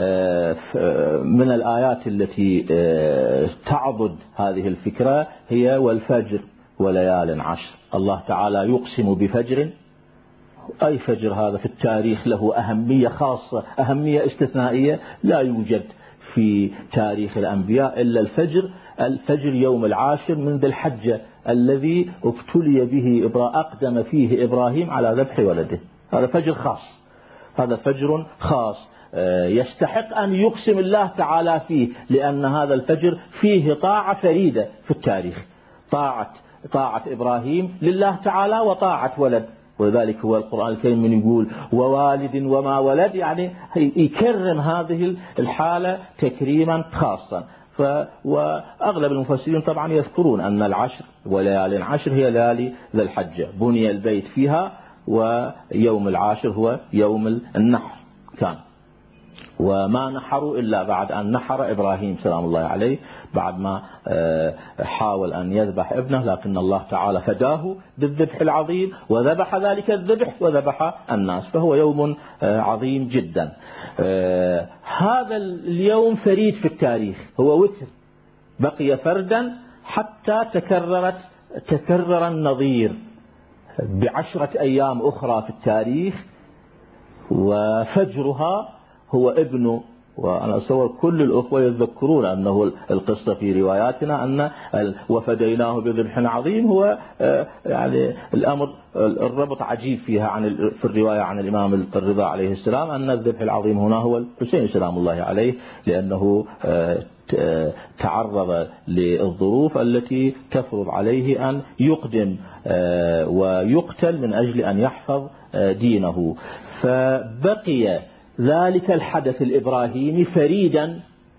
من الآيات التي تعضد هذه الفكرة هي والفجر وليال عشر. الله تعالى يقسم بفجر، أي فجر هذا في التاريخ له أهمية خاصة، أهمية استثنائية لا يوجد في تاريخ الأنبياء إلا الفجر. الفجر يوم العاشر من ذي الحجة الذي ابتلي به أقدم فيه إبراهيم على ذبح ولده، هذا فجر خاص، هذا فجر خاص يستحق أن يقسم الله تعالى فيه، لأن هذا الفجر فيه طاعة فريدة في التاريخ، طاعة طاعة إبراهيم لله تعالى وطاعة ولد. ولذلك هو القرآن الكريم من يقول ووالد وما ولد، يعني يكرم هذه الحالة تكريما خاصا. ف وأغلب المفسرين طبعا يذكرون أن العشر وليال عشر هي ليالي ذي الحجة، بني البيت فيها، ويوم العاشر هو يوم النحر كان، وما نحروا إلا بعد أن نحر إبراهيم سلام الله عليه، بعد ما حاول أن يذبح ابنه، لكن الله تعالى فداه بالذبح العظيم وذبح ذلك الذبح وذبح الناس، فهو يوم عظيم جدا. هذا اليوم فريد في التاريخ، هو وتر بقي فردا حتى تكررت تكرر النظير بعشرة أيام أخرى في التاريخ، وفجرها هو ابن وأنا أتصور كل الأخوة يتذكرون أنه القصة في رواياتنا أن وفديناه بذبح عظيم، هو يعني الأمر الربط عجيب فيها عن في الرواية عن الإمام الرضا عليه السلام أن الذبح العظيم هنا هو الحسين سلام الله عليه، لأنه تعرض للظروف التي تفرض عليه أن يقدم ويقتل من أجل أن يحفظ دينه. فبقي ذلك الحدث الإبراهيمي فريدا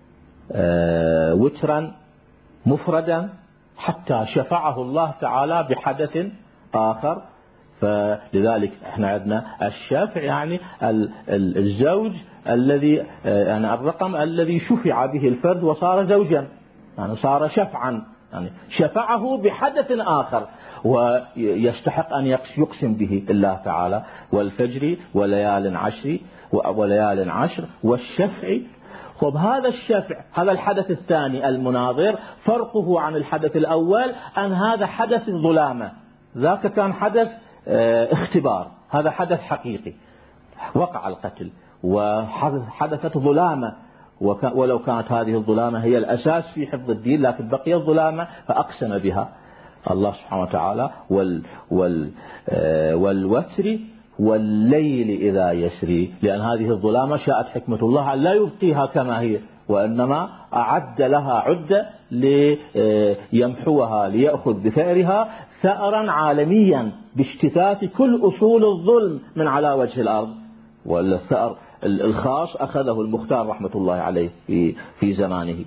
وترا مفردا حتى شفعه الله تعالى بحدث آخر. فلذلك احنا عندنا الشفع يعني الزوج الذي يعني الرقم الذي شفع به الفرد وصار زوجا، يعني صار شفعا، يعني شفعه بحدث آخر ويستحق أن يقسم به الله تعالى، والفجر وليال عشر وليال عشر والشفع. خب هذا الشفع هذا الحدث الثاني المناظر فرقه عن الحدث الأول أن هذا حدث ظلامة، ذاك كان حدث اختبار، هذا حدث حقيقي وقع القتل وحدثت ظلامة، ولو كانت هذه الظلامة هي الأساس في حفظ الدين لكن بقي الظلامة فأقسم بها الله سبحانه وتعالى وال وال والوتر والليل إذا يسري، لأن هذه الظلامة شاءت حكمة الله لا يبقيها كما هي، وإنما أعد لها عدة ليمحوها ليأخذ بثأرها ثأرا عالميا باجتثاث كل أصول الظلم من على وجه الأرض. والثأر الخاص أخذه المختار رحمة الله عليه في في زمانه.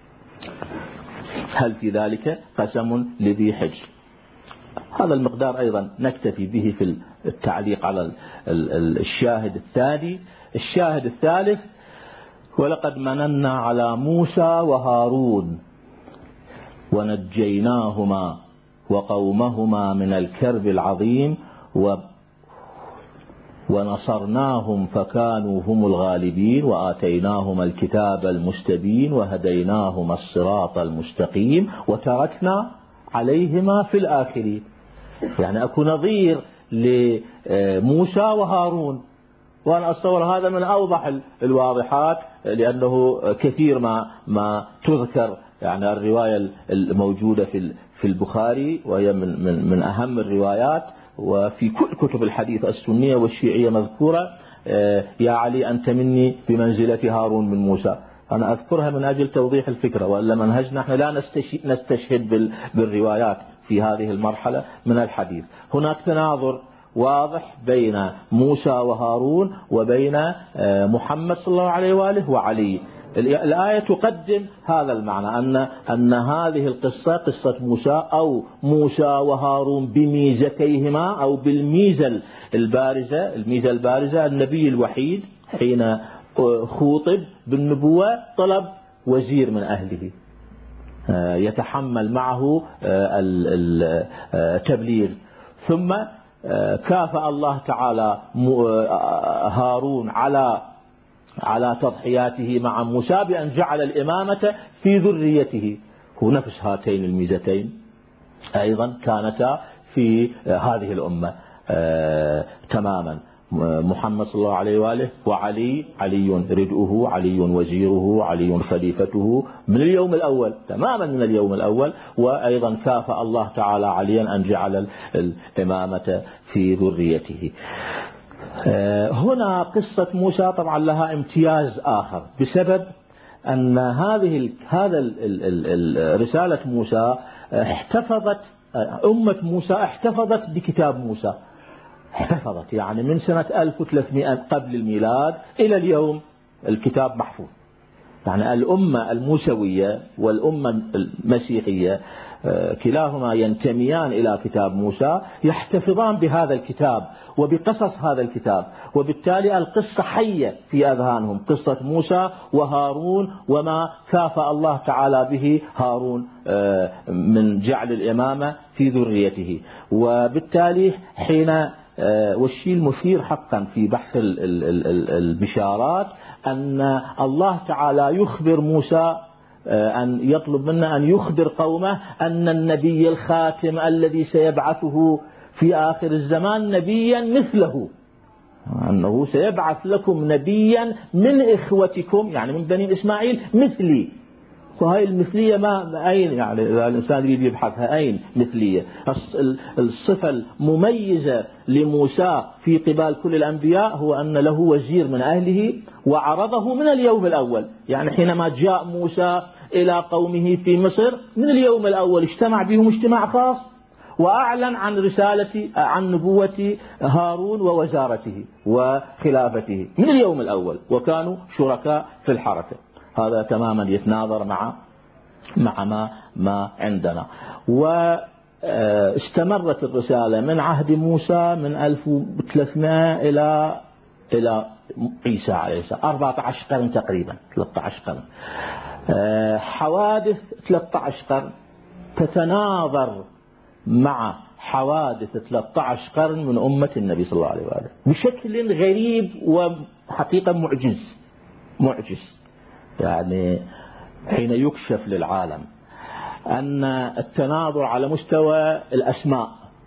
هل في ذلك قسم لذي حجر؟ هذا المقدار أيضا نكتفي به في التعليق على الشاهد الثاني. الشاهد الثالث: ولقد مننا على موسى وهارون ونجيناهما وقومهما من الكرب العظيم ونصرناهم فكانوا هم الغالبين وآتيناهما الكتاب المستبين وهديناهما الصراط المستقيم وتركنا عليهما في الآخرين. يعني أكو نظير لموسى وهارون، وأنا أتصور هذا من أوضح الواضحات، لأنه كثير ما ما تذكر يعني الرواية الموجودة في في البخاري، وهي من من من أهم الروايات، وفي كل كتب الحديث السنية والشيعية مذكورة: يا علي أنت مني بمنزلة هارون من موسى. أنا أذكرها من أجل توضيح الفكرة، وإلا منهجنا نحن لا نستشهد بالروايات في هذه المرحلة من الحديث. هناك تناظر واضح بين موسى وهارون وبين محمد صلى الله عليه وآله وعلي. الآية تقدم هذا المعنى، أن أن هذه القصة قصة موسى أو موسى وهارون بميزتيهما أو بالميزة البارزة، الميزة البارزة النبي الوحيد حين خوطب بالنبوة طلب وزير من أهله يتحمل معه التبليغ، ثم كافأ الله تعالى هارون على على تضحياته مع موسى بأن جعل الإمامة في ذريته. هو نفس هاتين الميزتين أيضا كانتا في هذه الأمة تماما. محمد صلى الله عليه وآله وعلي، علي ردؤه، علي وزيره، علي خليفته من اليوم الأول، تماما من اليوم الأول. وأيضا كافأ الله تعالى عليا أن جعل الإمامة في ذريته. هنا قصة موسى طبعا لها امتياز آخر بسبب أن هذه هذا رسالة موسى احتفظت أمة موسى احتفظت بكتاب موسى، احتفظت يعني من سنة ألف وثلاثمائة قبل الميلاد إلى اليوم الكتاب محفوظ. يعني الأمة الموسوية والأمة المسيحية كلاهما ينتميان إلى كتاب موسى، يحتفظان بهذا الكتاب وبقصص هذا الكتاب، وبالتالي القصة حية في أذهانهم، قصة موسى وهارون وما كافأ الله تعالى به هارون من جعل الإمامة في ذريته. وبالتالي حين والشيء المثير حقا في بحث البشارات أن الله تعالى يخبر موسى، أن يطلب منا أن يخبر قومه أن النبي الخاتم الذي سيبعثه في آخر الزمان نبيا مثله، أنه سيبعث لكم نبيا من إخوتكم يعني من بني إسماعيل مثلي. وهي المثلية ما أين يعني إذا الإنسان يريد يبحثها أين مثلية؟ الصفة المميزة لموسى في قبال كل الأنبياء هو أن له وزير من أهله وعرضه من اليوم الأول. يعني حينما جاء موسى إلى قومه في مصر من اليوم الأول اجتمع بهم اجتماع خاص وأعلن عن رسالة عن نبوة هارون ووزارته وخلافته من اليوم الأول، وكانوا شركاء في الحركة. هذا تماما يتناظر مع مع ما ما عندنا. واستمرت الرسالة من عهد موسى من ألف وثلاثمائة إلى إلى عيسى عليه السلام أربعة عشر قرن تقريبا، ثلاثة عشر قرن. حوادث ثلاثة عشر قرن تتناظر مع حوادث ثلاثة عشر قرن من أمة النبي صلى الله عليه وآله بشكل غريب وحقيقة معجز معجز. يعني حين يكشف للعالم أن التناظر على مستوى الأسماء،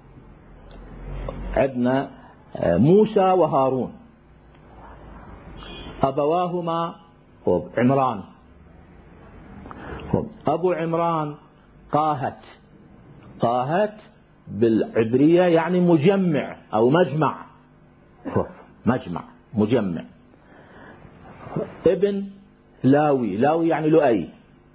عندنا موسى وهارون أبواهما عمران، أبو عمران قاهت، قاهت بالعبرية يعني مجمع أو مجمع، مجمع مجمع. ابن لاوي، لاوي يعني لؤي،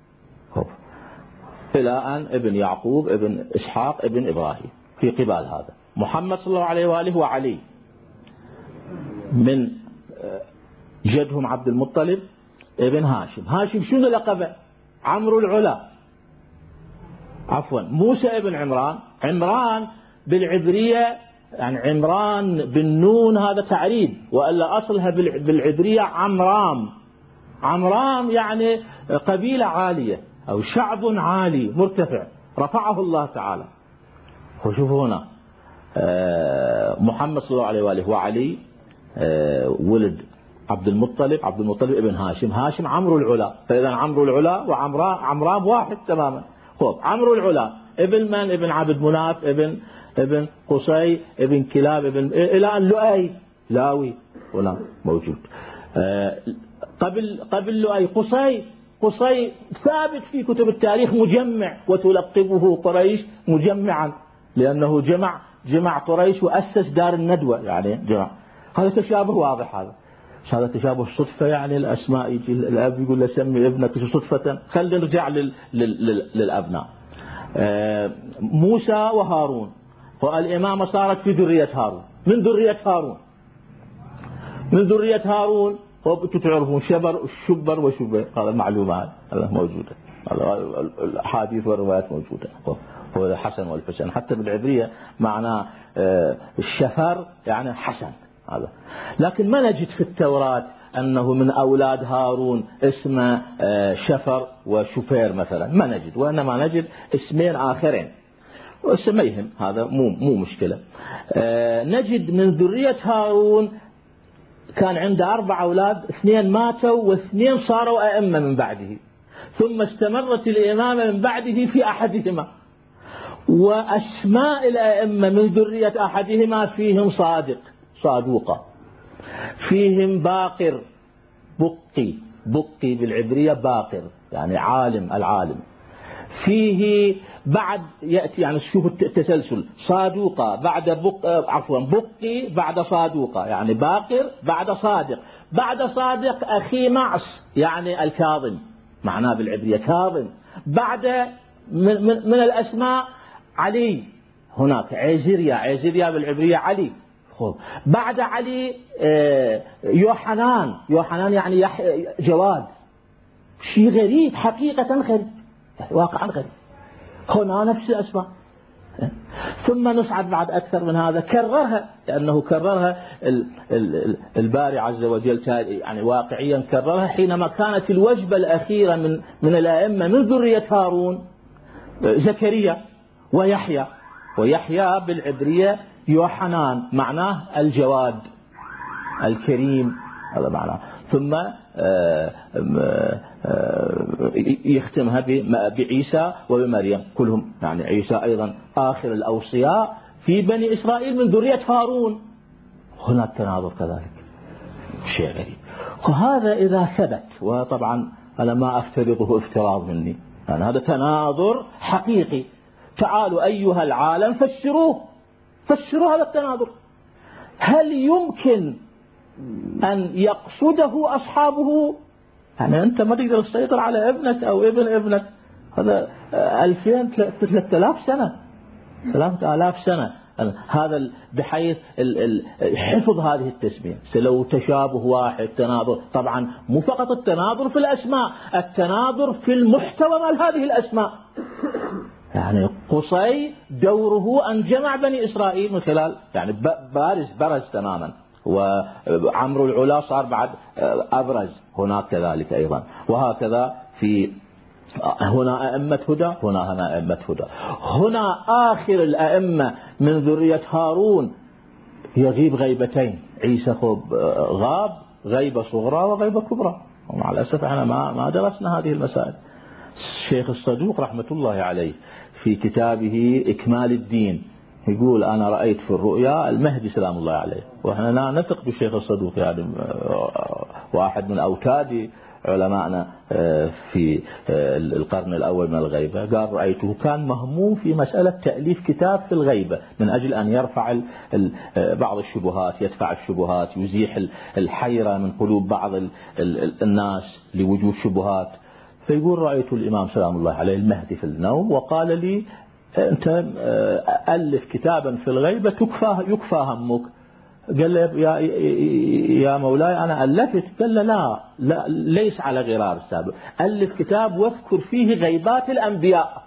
إلى أن ابن يعقوب ابن إسحاق ابن إبراهيم في قبال هذا. محمد صلى الله عليه وآله وعلي من جدهم عبد المطلب ابن هاشم. هاشم شنو لقبه؟ عمرو العلا، عفوا موسى ابن عمران. عمران بالعبرية يعني عمران بالنون هذا تعريب، وإلا أصلها بالعبرية عمرام. عمرام يعني قبيلة عالية أو شعب عالي مرتفع رفعه الله تعالى. وشوفوا هنا محمد صلى الله عليه وآله وعلي ولد عبد المطلب، عبد المطلب ابن هاشم، هاشم عمرو العلا. فإذا عمرو العلا وعمران عمران واحد تماما. خب عمرو العلا ابن من؟ ابن عبد مناف ابن ابن قصي ابن كلاب ابن إلى أن لؤي لاوي هنا موجود. قبل قبل لؤي قصي، قصي ثابت في كتب التاريخ مجمع، وتلقبه قريش مجمعا لأنه جمع جمع قريش وأسس دار الندوة يعني جمع. هذا تشابه واضح. هذا هذا تشابه صدفة يعني الأسماء يجي الأب يقول له سمي ابنك صدفة. خلينا نرجع لل لل للأبناء. موسى وهارون، والإمامة صارت في ذرية هارون. من ذرية هارون من ذرية هارون وأنتم تعرفون شبر الشبر وشبر، هذا معلومات هذا موجودة، الأحاديث والروايات موجودة. هو الحسن والحسين حتى بالعبرية معناه الشفر يعني حسن هذا. لكن ما نجد في التوراة أنه من أولاد هارون اسمه شفر وشفير مثلا، ما نجد، وإنما نجد اسمين آخرين وسميهم، هذا مو مو مشكلة. نجد من ذرية هارون كان عنده أربع أولاد، اثنين ماتوا واثنين صاروا أئمة من بعده، ثم استمرت الإمامة من بعده في أحدهما. وأسماء الأئمة من ذرية أحدهما فيهم صادق صادوقة، فيهم باقر بقي، بقي بالعبرية باقر يعني عالم العالم. فيه بعد يأتي يعني شوف التسلسل، صادوقة بعد بق عفوا بقي بعد صادوقة يعني باقر بعد صادق، بعد صادق أخي معص يعني الكاظم معناه بالعبرية كاظم. بعد من, من, من الأسماء علي، هناك عزيريا، عزيريا بالعبرية علي. بعد علي يوحنان، يوحنان يعني جواد. شيء غريب حقيقة غريب واقعا غريب، هنا نفس الأسماء. ثم نصعد بعد أكثر من هذا، كررها لأنه كررها الباري عز وجل يعني واقعيا كررها حينما كانت الوجبة الأخيرة من من الأئمة من ذرية هارون زكريا ويحيى، ويحيى بالعبرية يوحنان معناه الجواد الكريم هذا معناه. ثم يختمها بعيسى وبمريم كلهم يعني عيسى أيضا آخر الأوصياء في بني إسرائيل من ذرية هارون. هناك تناظر كذلك، شيء غريب. وهذا إذا ثبت، وطبعا أنا ما أفترضه افتراض مني، يعني هذا تناظر حقيقي، تعالوا أيها العالم فسروه، فسروا هذا التناظر. هل يمكن أن يقصده أصحابه؟ يعني أنت ما تقدر تسيطر على ابنك أو ابن ابنك، هذا ألفين ثلاثة آلاف سنة، ثلاثة آلاف سنة، هذا بحيث حفظ هذه التسمية. لو تشابه واحد تناظر، طبعا مو فقط التناظر في الأسماء، التناظر في المحتوى مال هذه الأسماء. يعني قصي دوره أن جمع بني إسرائيل من خلال، يعني بارز برز تماما، وعمرو العلا صار بعد أبرز هناك كذلك أيضا، وهكذا في هنا أئمة هدى، هنا هنا أئمة هدى. هنا آخر الأئمة من ذرية هارون يغيب غيبتين، عيسى خب غاب غيبة صغرى وغيبة كبرى، ومع الأسف احنا ما ما درسنا هذه المسائل. الشيخ الصدوق رحمة الله عليه في كتابه إكمال الدين يقول أنا رأيت في الرؤيا المهدي سلام الله عليه، وإحنا لا نثق بالشيخ الصدوق، يعني واحد من أوتاد علماءنا في القرن الأول من الغيبة، قال رأيته كان مهموم في مسألة تأليف كتاب في الغيبة من أجل أن يرفع بعض الشبهات، يدفع الشبهات، يزيح الحيرة من قلوب بعض الناس لوجود شبهات. فيقول رأيت الإمام سلام الله عليه المهدي في النوم، وقال لي أنت ألف كتابا في الغيبة تكفى يكفى همك. قال له يا يا مولاي أنا ألفت. قال له لا, لا ليس على غرار السابق، ألف كتاب واذكر فيه غيبات الأنبياء.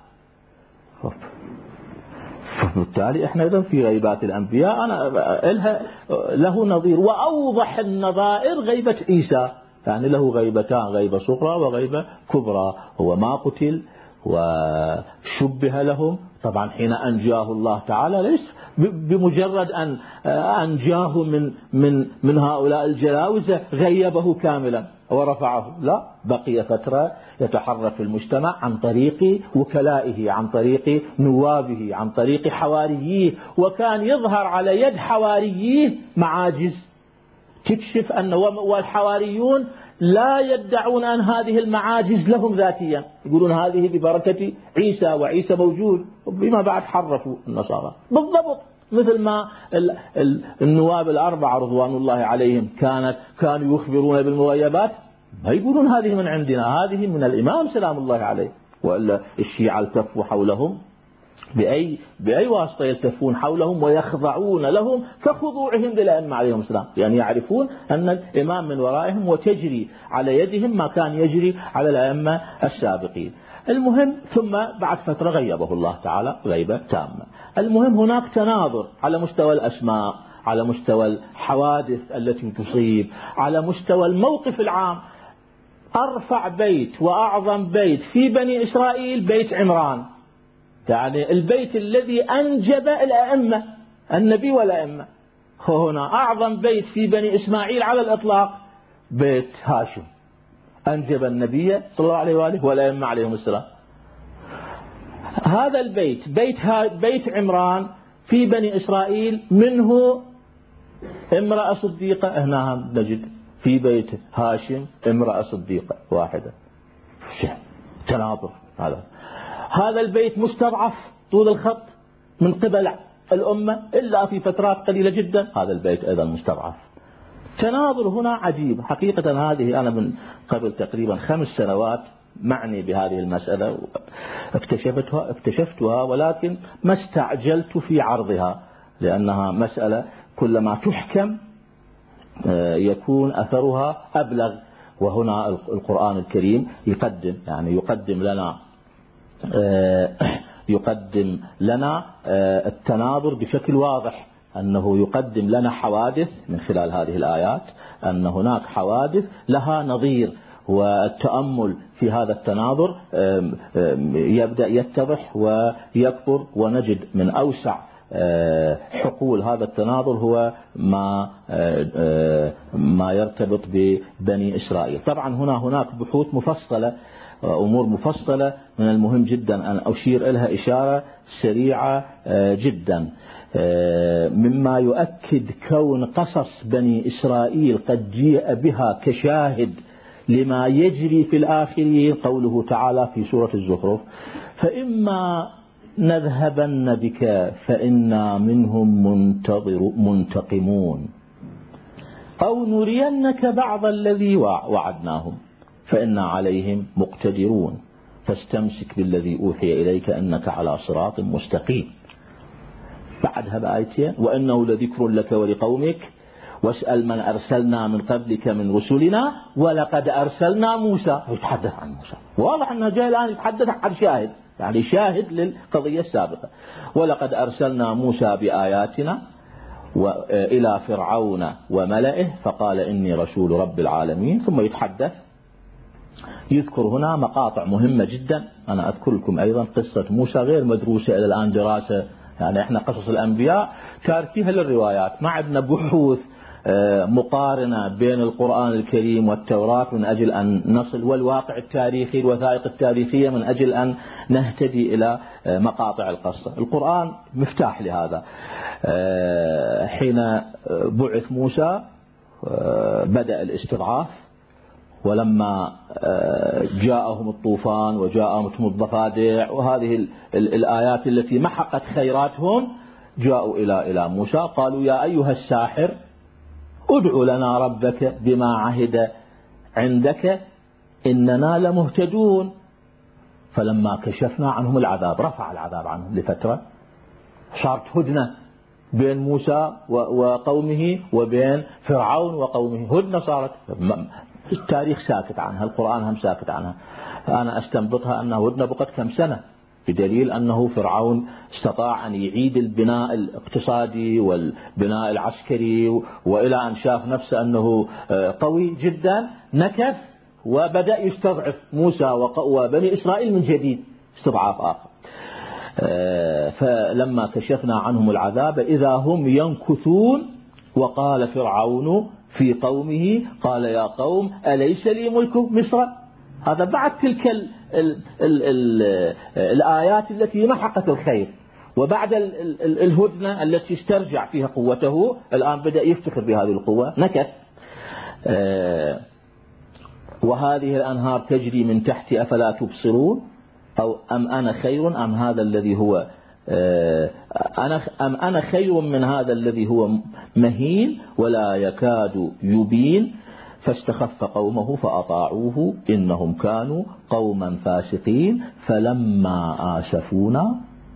فبالتالي احنا اذا في غيبات الأنبياء أنا إلها له نظير، وأوضح النظائر غيبة عيسى، يعني له غيبتان، غيبة صغرى وغيبة كبرى. هو ما قتل وشبه لهم، طبعا حين أنجاه الله تعالى ليس بمجرد أن أنجاه من من من هؤلاء الجلاوزة غيبه كاملا ورفعه، لا، بقي فترة يتحرك في المجتمع عن طريق وكلائه، عن طريق نوابه، عن طريق حوارييه، وكان يظهر على يد حوارييه معاجز تكشف أن، والحواريون لا يدعون أن هذه المعاجز لهم ذاتيا، يقولون هذه ببركة عيسى، وعيسى موجود، بما بعد حرفوا النصارى بالضبط مثل ما النواب الأربعة رضوان الله عليهم كانت كانوا يخبرون بالمغيبات، ما يقولون هذه من عندنا، هذه من الإمام سلام الله عليه. وإلا الشيعة التفوا حولهم بأي بأي واسطة يلتفون حولهم ويخضعون لهم كخضوعهم للأئمة عليهم السلام، يعني يعرفون أن الإمام من ورائهم وتجري على يدهم ما كان يجري على الأئمة السابقين. المهم ثم بعد فترة غيبه الله تعالى غيبة تامة. المهم هناك تناظر على مستوى الأسماء، على مستوى الحوادث التي تصيب، على مستوى الموقف العام. أرفع بيت وأعظم بيت في بني إسرائيل بيت عمران، يعني البيت الذي أنجب الأئمة النبي والأئمة. هنا أعظم بيت في بني إسماعيل على الإطلاق بيت هاشم، أنجب النبي صلى الله عليه وآله والأئمة عليهم السلام. هذا البيت بيت, بيت عمران في بني إسرائيل منه امرأة صديقة، هنا نجد في بيت هاشم امرأة صديقة واحدة، تناظر. هذا هذا البيت مستضعف طول الخط من قبل الأمة إلا في فترات قليلة جدا، هذا البيت أيضا مستضعف. تناظر هنا عجيب حقيقة. هذه أنا من قبل تقريبا خمس سنوات معني بهذه المسألة، اكتشفتها اكتشفتها ولكن ما استعجلت في عرضها، لأنها مسألة كلما تحكم يكون أثرها أبلغ. وهنا القرآن الكريم يقدم يعني يقدم لنا يقدم لنا التناظر بشكل واضح، أنه يقدم لنا حوادث من خلال هذه الآيات، أن هناك حوادث لها نظير. والتأمل في هذا التناظر يبدأ يتضح ويكبر، ونجد من أوسع حقول هذا التناظر هو ما ما يرتبط ببني إسرائيل. طبعا هنا هناك بحوث مفصلة، أمور مفصلة من المهم جدا أن أشير إليها إشارة سريعة جدا. مما يؤكد كون قصص بني إسرائيل قد جيء بها كشاهد لما يجري في الآخرين قوله تعالى في سورة الزخرف: فإما نذهبن بك فإنا منهم منتظر منتقمون أو نرينك بعض الذي وعدناهم فإنا عليهم مقتدرون فاستمسك بالذي أوحي إليك إنك على صراط مستقيم. بعدها بآيتين: وإنه لذكر لك ولقومك واسأل من أرسلنا من قبلك من رسلنا ولقد أرسلنا موسى. يتحدث عن موسى، واضح أنه جاء الآن يتحدث عن شاهد، يعني شاهد للقضية السابقة. ولقد أرسلنا موسى بآياتنا إلى فرعون وملئه فقال إني رسول رب العالمين. ثم يتحدث يذكر هنا مقاطع مهمة جدا. أنا أذكر لكم أيضا قصة موسى غير مدروسة إلى الآن دراسة، يعني إحنا قصص الأنبياء تاركيها للروايات، ما عندنا بحوث مقارنة بين القرآن الكريم والتوراة من أجل أن نصل، والواقع التاريخي الوثائق التاريخية من أجل أن نهتدي إلى مقاطع القصة. القرآن مفتاح لهذا. حين بعث موسى بدأ الاستضعاف، ولما جاءهم الطوفان وجاءهم الضفادع وهذه الآيات التي محقت خيراتهم، جاءوا إلى إلى موسى قالوا: يا أيها الساحر ادع لنا ربك بما عهد عندك إننا لمهتدون. فلما كشفنا عنهم العذاب، رفع العذاب عنهم لفترة، صارت هدنة بين موسى وقومه وبين فرعون وقومه، هدنة صارت. التاريخ ساكت عنها، القرآن هم ساكت عنها. أنا أستنبطها أنها هدنة بقت كم سنة، بدليل أنه فرعون استطاع أن يعيد البناء الاقتصادي والبناء العسكري، وإلى أن شاف نفسه أنه قوي جدا نكف وبدأ يستضعف موسى وبني إسرائيل من جديد استضعاف آخر. فلما كشفنا عنهم العذاب إذا هم ينكثون. وقال فرعون في قومه قال: يا قوم أليس لي ملك مصر؟ هذا بعد تلك ال ال ال ال الآيات التي محقت الخير، وبعد ال ال الهدنة التي استرجع فيها قوته، الآن بدأ يفتخر بهذه القوة، نكث. وهذه الأنهار تجري من تحت أفلا تبصرون أو أم أنا خير أم هذا الذي هو أنا أم أنا خير من هذا الذي هو مهين ولا يكاد يبين فاستخف قومه فأطاعوه إنهم كانوا قوما فاسقين فلما آسفونا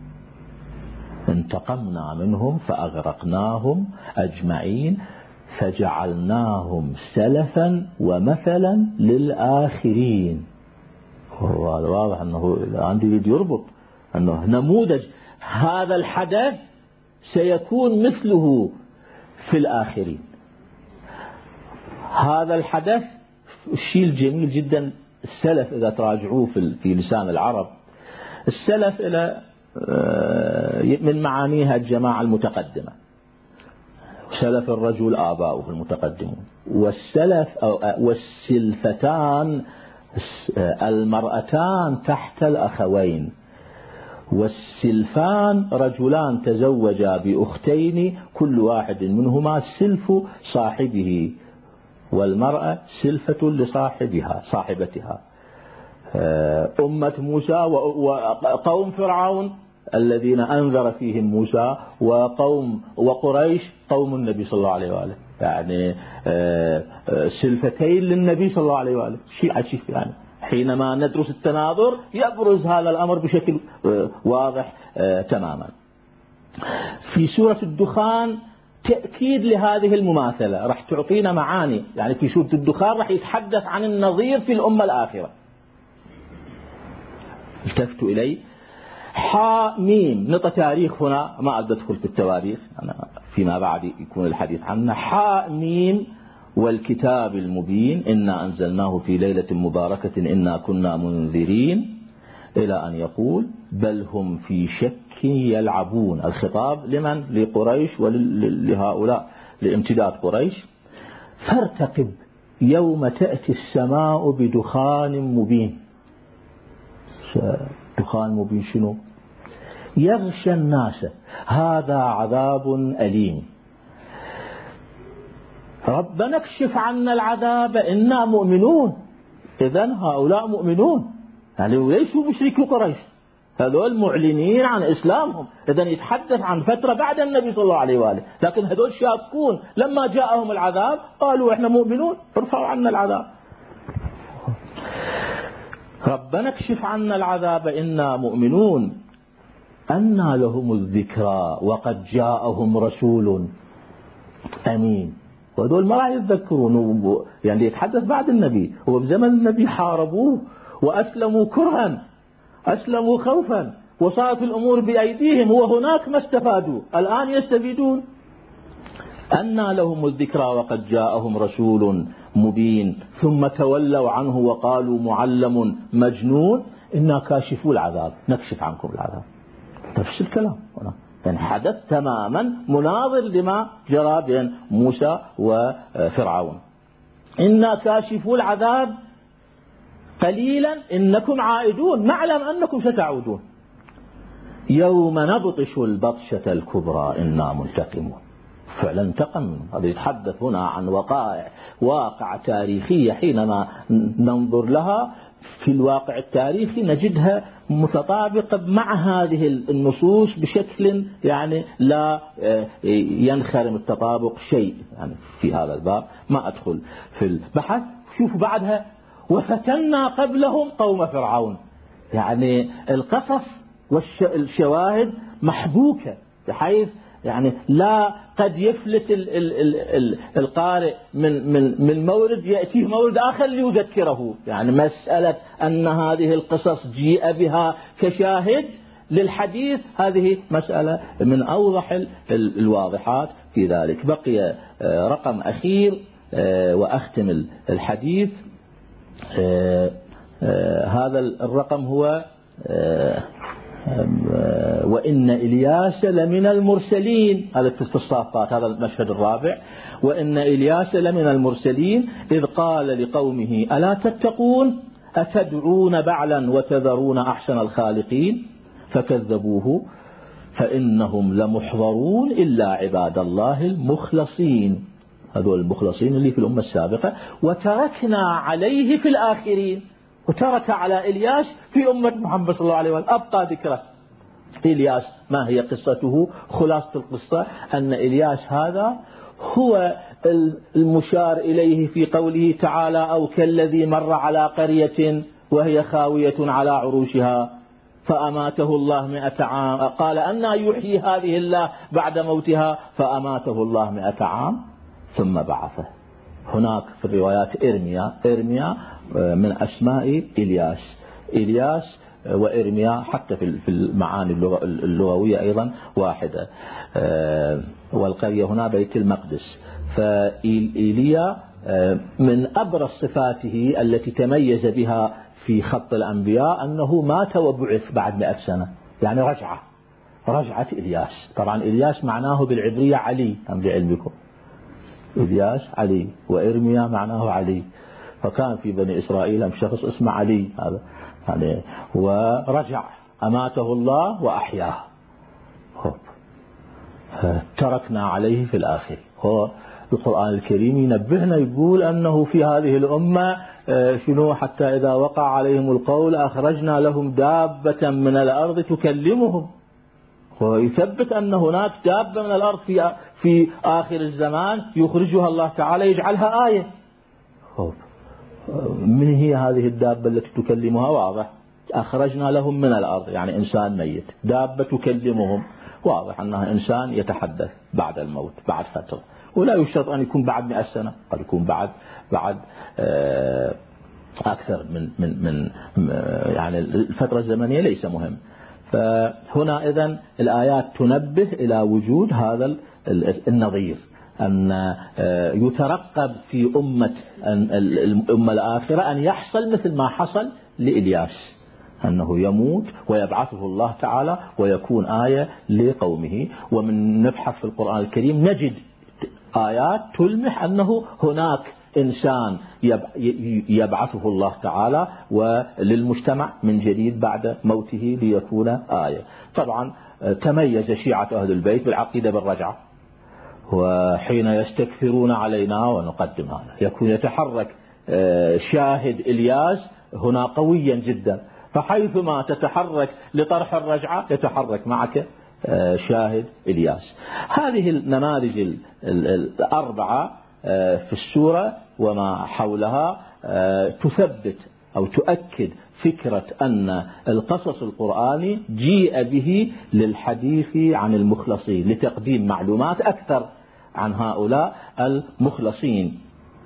انتقمنا منهم فأغرقناهم أجمعين فجعلناهم سلفا ومثلا للآخرين. واضح أنه عندي يريد يربط أنه نموذج هذا الحدث سيكون مثله في الآخرين. هذا الحدث الشيء الجميل جدا، السلف إذا تراجعوه في لسان العرب، السلف إلى من معانيها الجماعة المتقدمة، سلف الرجل آباؤه المتقدمون، والسلف أو والسلفتان المرأتان تحت الأخوين، والسلفان رجلان تزوجا بأختين كل واحد منهما سلف صاحبه، والمرأة سلفة لصاحبها صاحبتها. أمة موسى وقوم فرعون الذين أنذر فيهم موسى، وقوم وقريش قوم النبي صلى الله عليه وآله، يعني سلفتين للنبي صلى الله عليه وآله. شيء عجيب، يعني حينما ندرس التناظر يبرز هذا الأمر بشكل واضح تماما. في سورة الدخان تأكيد لهذه المماثلة، راح تعطينا معاني، يعني في سورة الدخان راح يتحدث عن النظير في الأمة الآخرة. التفتوا إلي حاء ميم، نقطة تاريخ هنا ما أدخل في التواريخ، أنا فيما بعد يكون الحديث عنه. حاء ميم والكتاب المبين إنا أنزلناه في ليلة مباركة إنا كنا منذرين، إلى أن يقول بل هم في شك يلعبون. الخطاب لمن؟ لقريش ولهؤلاء لامتداد قريش. فارتقب يوم تأتي السماء بدخان مبين. دخان مبين شنو؟ يغشى الناس، هذا عذاب أليم. ربنا اكشف عنا العذاب إنا مؤمنون. إذن هؤلاء مؤمنون، يعني ليسوا مشركي قريش، هذول معلنين عن إسلامهم. إذن يتحدث عن فترة بعد النبي صلى الله عليه وآله، لكن هذول شاكون لما جاءهم العذاب قالوا إحنا مؤمنون، ارفعوا عنا العذاب. ربنا اكشف عنا العذاب إنا مؤمنون أنى لهم الذكرى وقد جاءهم رسول أمين. وهذول ما راح يتذكرون، يعني يتحدث بعد النبي، وبزمن النبي حاربوه وأسلموا كرها، أسلموا خوفا، وصارت الأمور بأيديهم، وهناك ما استفادوا، الآن يستفيدون. أنى لهم الذكرى وقد جاءهم رسول مبين ثم تولوا عنه وقالوا معلم مجنون إنا كاشفوا العذاب نكشف عنكم العذاب. نفس الكلام هنا، يعني حدث تماما مناظر لما جرى بين موسى وفرعون. إنا كاشفوا العذاب قليلا إنكم عائدون، نعلم أنكم ستعودون. يوم نبطش البطشة الكبرى إنا منتقمون. فعلا انتقم. هذا يتحدث هنا عن وقائع واقع تاريخية، حينما ننظر لها في الواقع التاريخي نجدها متطابقة مع هذه النصوص بشكل يعني لا ينخرم التطابق شيء. يعني في هذا الباب ما أدخل في البحث. شوفوا بعدها وفتنا قبلهم قوم فرعون، يعني القصص والشواهد محبوكة بحيث يعني لا قد يفلت ال ال ال ال القارئ من من من مورد يأتيه مورد آخر ليذكره. يعني مسألة أن هذه القصص جيء بها كشاهد للحديث، هذه مسألة من أوضح الواضحات في ذلك. بقي رقم أخير وأختم الحديث. هذا الرقم هو وإن إلياس لمن المرسلين. هذا في الصافات، هذا المشهد الرابع. وإن إلياس لمن المرسلين إذ قال لقومه ألا تتقون أتدعون بعلا وتذرون أحسن الخالقين فكذبوه فإنهم لمحضرون إلا عباد الله المخلصين. هذول المخلصين اللي في الأمة السابقة. وتركنا عليه في الآخرين، وترك على إلياس في أمة محمد صلى الله عليه وسلم أبقى ذكره. إلياس ما هي قصته؟ خلاصة القصة أن إلياس هذا هو المشار إليه في قوله تعالى أو كالذي مر على قرية وهي خاوية على عروشها فأماته الله مئة عام. قال أنى يحيي هذه الله بعد موتها فأماته الله مئة عام ثم بعثه. هناك في الروايات إرميا. إرميا من أسماء إلياس. إلياس وإرميا حتى في المعاني اللغوية أيضا واحدة. والقرية هنا بيت المقدس. فإيليا من أبرز صفاته التي تميز بها في خط الأنبياء أنه مات وبعث بعد مئة سنة، يعني رجعة رجعة إلياس. طبعا إلياس معناه بالعبرية علي، أم لعلمكم إلياس علي، وإرميا معناه علي. فكان في بني إسرائيل هم شخص اسمه علي هذا يعني، ورجع أماته الله وأحياه. تركنا عليه في الآخر. هو القرآن الكريم ينبهنا يقول أنه في هذه الأمة شنو حتى إذا وقع عليهم القول أخرجنا لهم دابة من الأرض تكلمهم. ويثبت أن هناك دابة من الأرض في في آخر الزمان يخرجها الله تعالى يجعلها آية. من هي هذه الدابة التي تكلمها؟ واضح أخرجنا لهم من الأرض يعني إنسان ميت، دابة تكلمهم واضح أنها إنسان يتحدث بعد الموت بعد فترة. ولا يشترط أن يكون بعد مئة سنة، قد يكون بعد بعد أكثر من من من يعني الفترة الزمنية ليس مهم. فهنا إذن الآيات تنبه إلى وجود هذا النظير، أن يترقب في أمة الأمة الآخرة أن يحصل مثل ما حصل لإلياس، أنه يموت ويبعثه الله تعالى ويكون آية لقومه. ومن نبحث في القرآن الكريم نجد آيات تلمح أنه هناك إنسان يبعثه الله تعالى وللمجتمع من جديد بعد موته ليكون آية. طبعا تميز شيعة أهل البيت بالعقيدة بالرجعة، وحين يستكثرون علينا ونقدم هذا يكون يتحرك شاهد إلياس هنا قويا جدا، فحيثما تتحرك لطرح الرجعة يتحرك معك شاهد إلياس. هذه النماذج الأربعة في السورة وما حولها تثبت أو تؤكد فكرة أن القصص القرآني جيء به للحديث عن المخلصين، لتقديم معلومات أكثر عن هؤلاء المخلصين.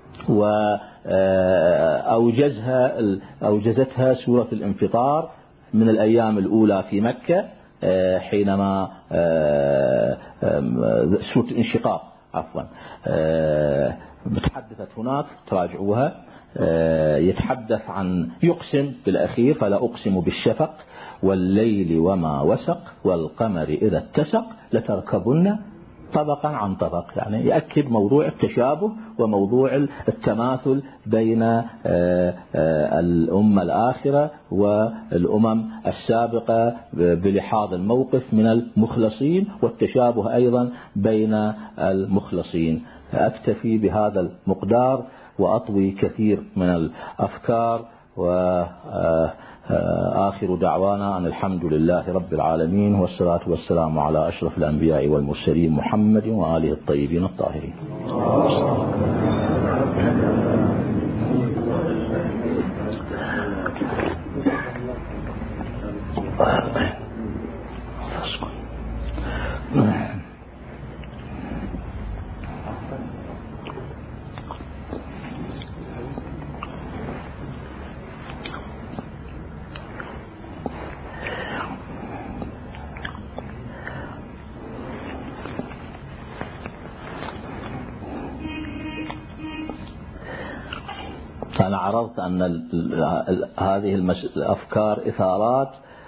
وأوجزها أوجزتها سورة الانفطار من الأيام الأولى في مكة، حينما سورة الانشقاق عفوا بتحدثت هناك تراجعوها، يتحدث عن يقسم بالأخير فلا أقسم بالشفق والليل وما وسق والقمر إذا اتسق لتركبن طبقا عن طبق، يعني يأكد موضوع التشابه وموضوع التماثل بين الأمة الآخرة والأمم السابقة بلحاظ الموقف من المخلصين، والتشابه أيضا بين المخلصين. أكتفي بهذا المقدار وأطوي كثير من الأفكار، وآخر دعوانا أن الحمد لله رب العالمين، والصلاة والسلام على أشرف الأنبياء والمرسلين محمد وآله الطيبين الطاهرين. أنا عرضت أن هذه الأفكار إثارات،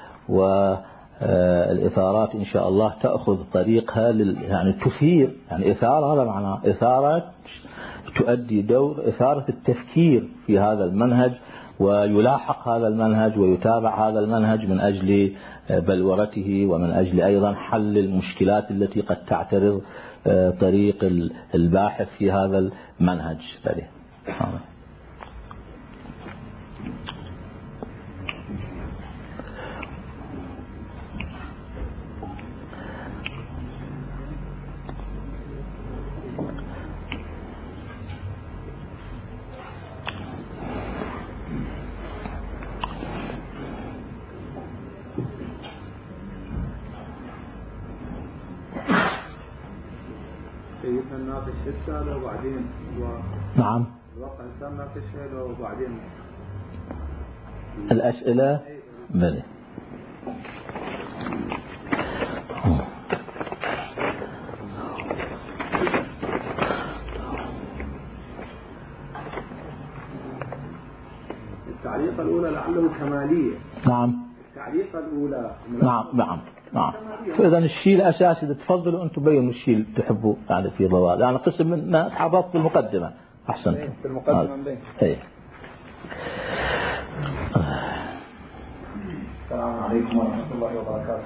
والإثارات إن شاء الله تأخذ طريقها يعني تثير، يعني إثارة هذا معناه إثارة تؤدي دور إثارة التفكير في هذا المنهج، ويلاحق هذا المنهج ويتابع هذا المنهج من أجل بلورته ومن أجل أيضا حل المشكلات التي قد تعترض طريق الباحث في هذا المنهج. وبعدين نعم الواقع الإنسان ناقش هذا وبعدين الأسئلة بلى. التعليقة الأولى لعله كمالية. نعم التعليقة الأولى نعم نعم نعم. فإذا الشيء الأساسي إذا تفضلوا أنتم بينوا الشيء اللي تحبوا يعني في ضوال، يعني قسم من حفظت في المقدمة أحسن في المقدمة بين. إيه. السلام عليكم ورحمة الله وبركاته.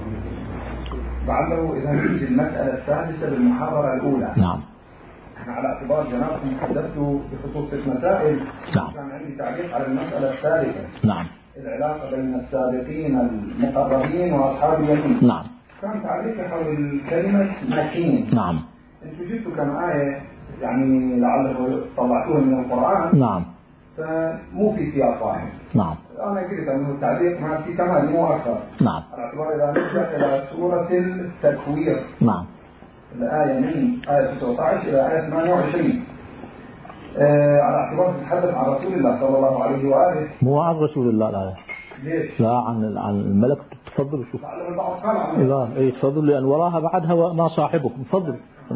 لعله إذا نجد المسألة السادسة بالمحاضرة الأولى. نعم. أنا على اعتبار جنابكم حدثت بخصوص مسائل. نعم. كان عندي تعليق على المسألة الثالثة. نعم. العلاقة بين السابقين المقربين وأصحاب اليمين. نعم. كان تعليقي حول كلمة مكين. نعم. أنتم جبتوا كم آية يعني لعله طلعتوها من القرآن. نعم. فمو في سياق واحد. نعم. أنا قلت أنه التعليق ما في كمال مو أكثر. نعم. على اعتبار إذا نرجع إلى سورة التكوير. نعم. الآية من آية تسعة عشر إلى آية ثمانية وعشرين. آه على اعتبار تتحدث عن رسول الله صلى الله عليه وآله. مو عن رسول الله لا. ليش؟ لا عن عن الملك. تفضلوا شوف. لعل البعض قال عنه. لا إيه تفضل، لأن وراها بعدها ما صاحبكم. تفضل.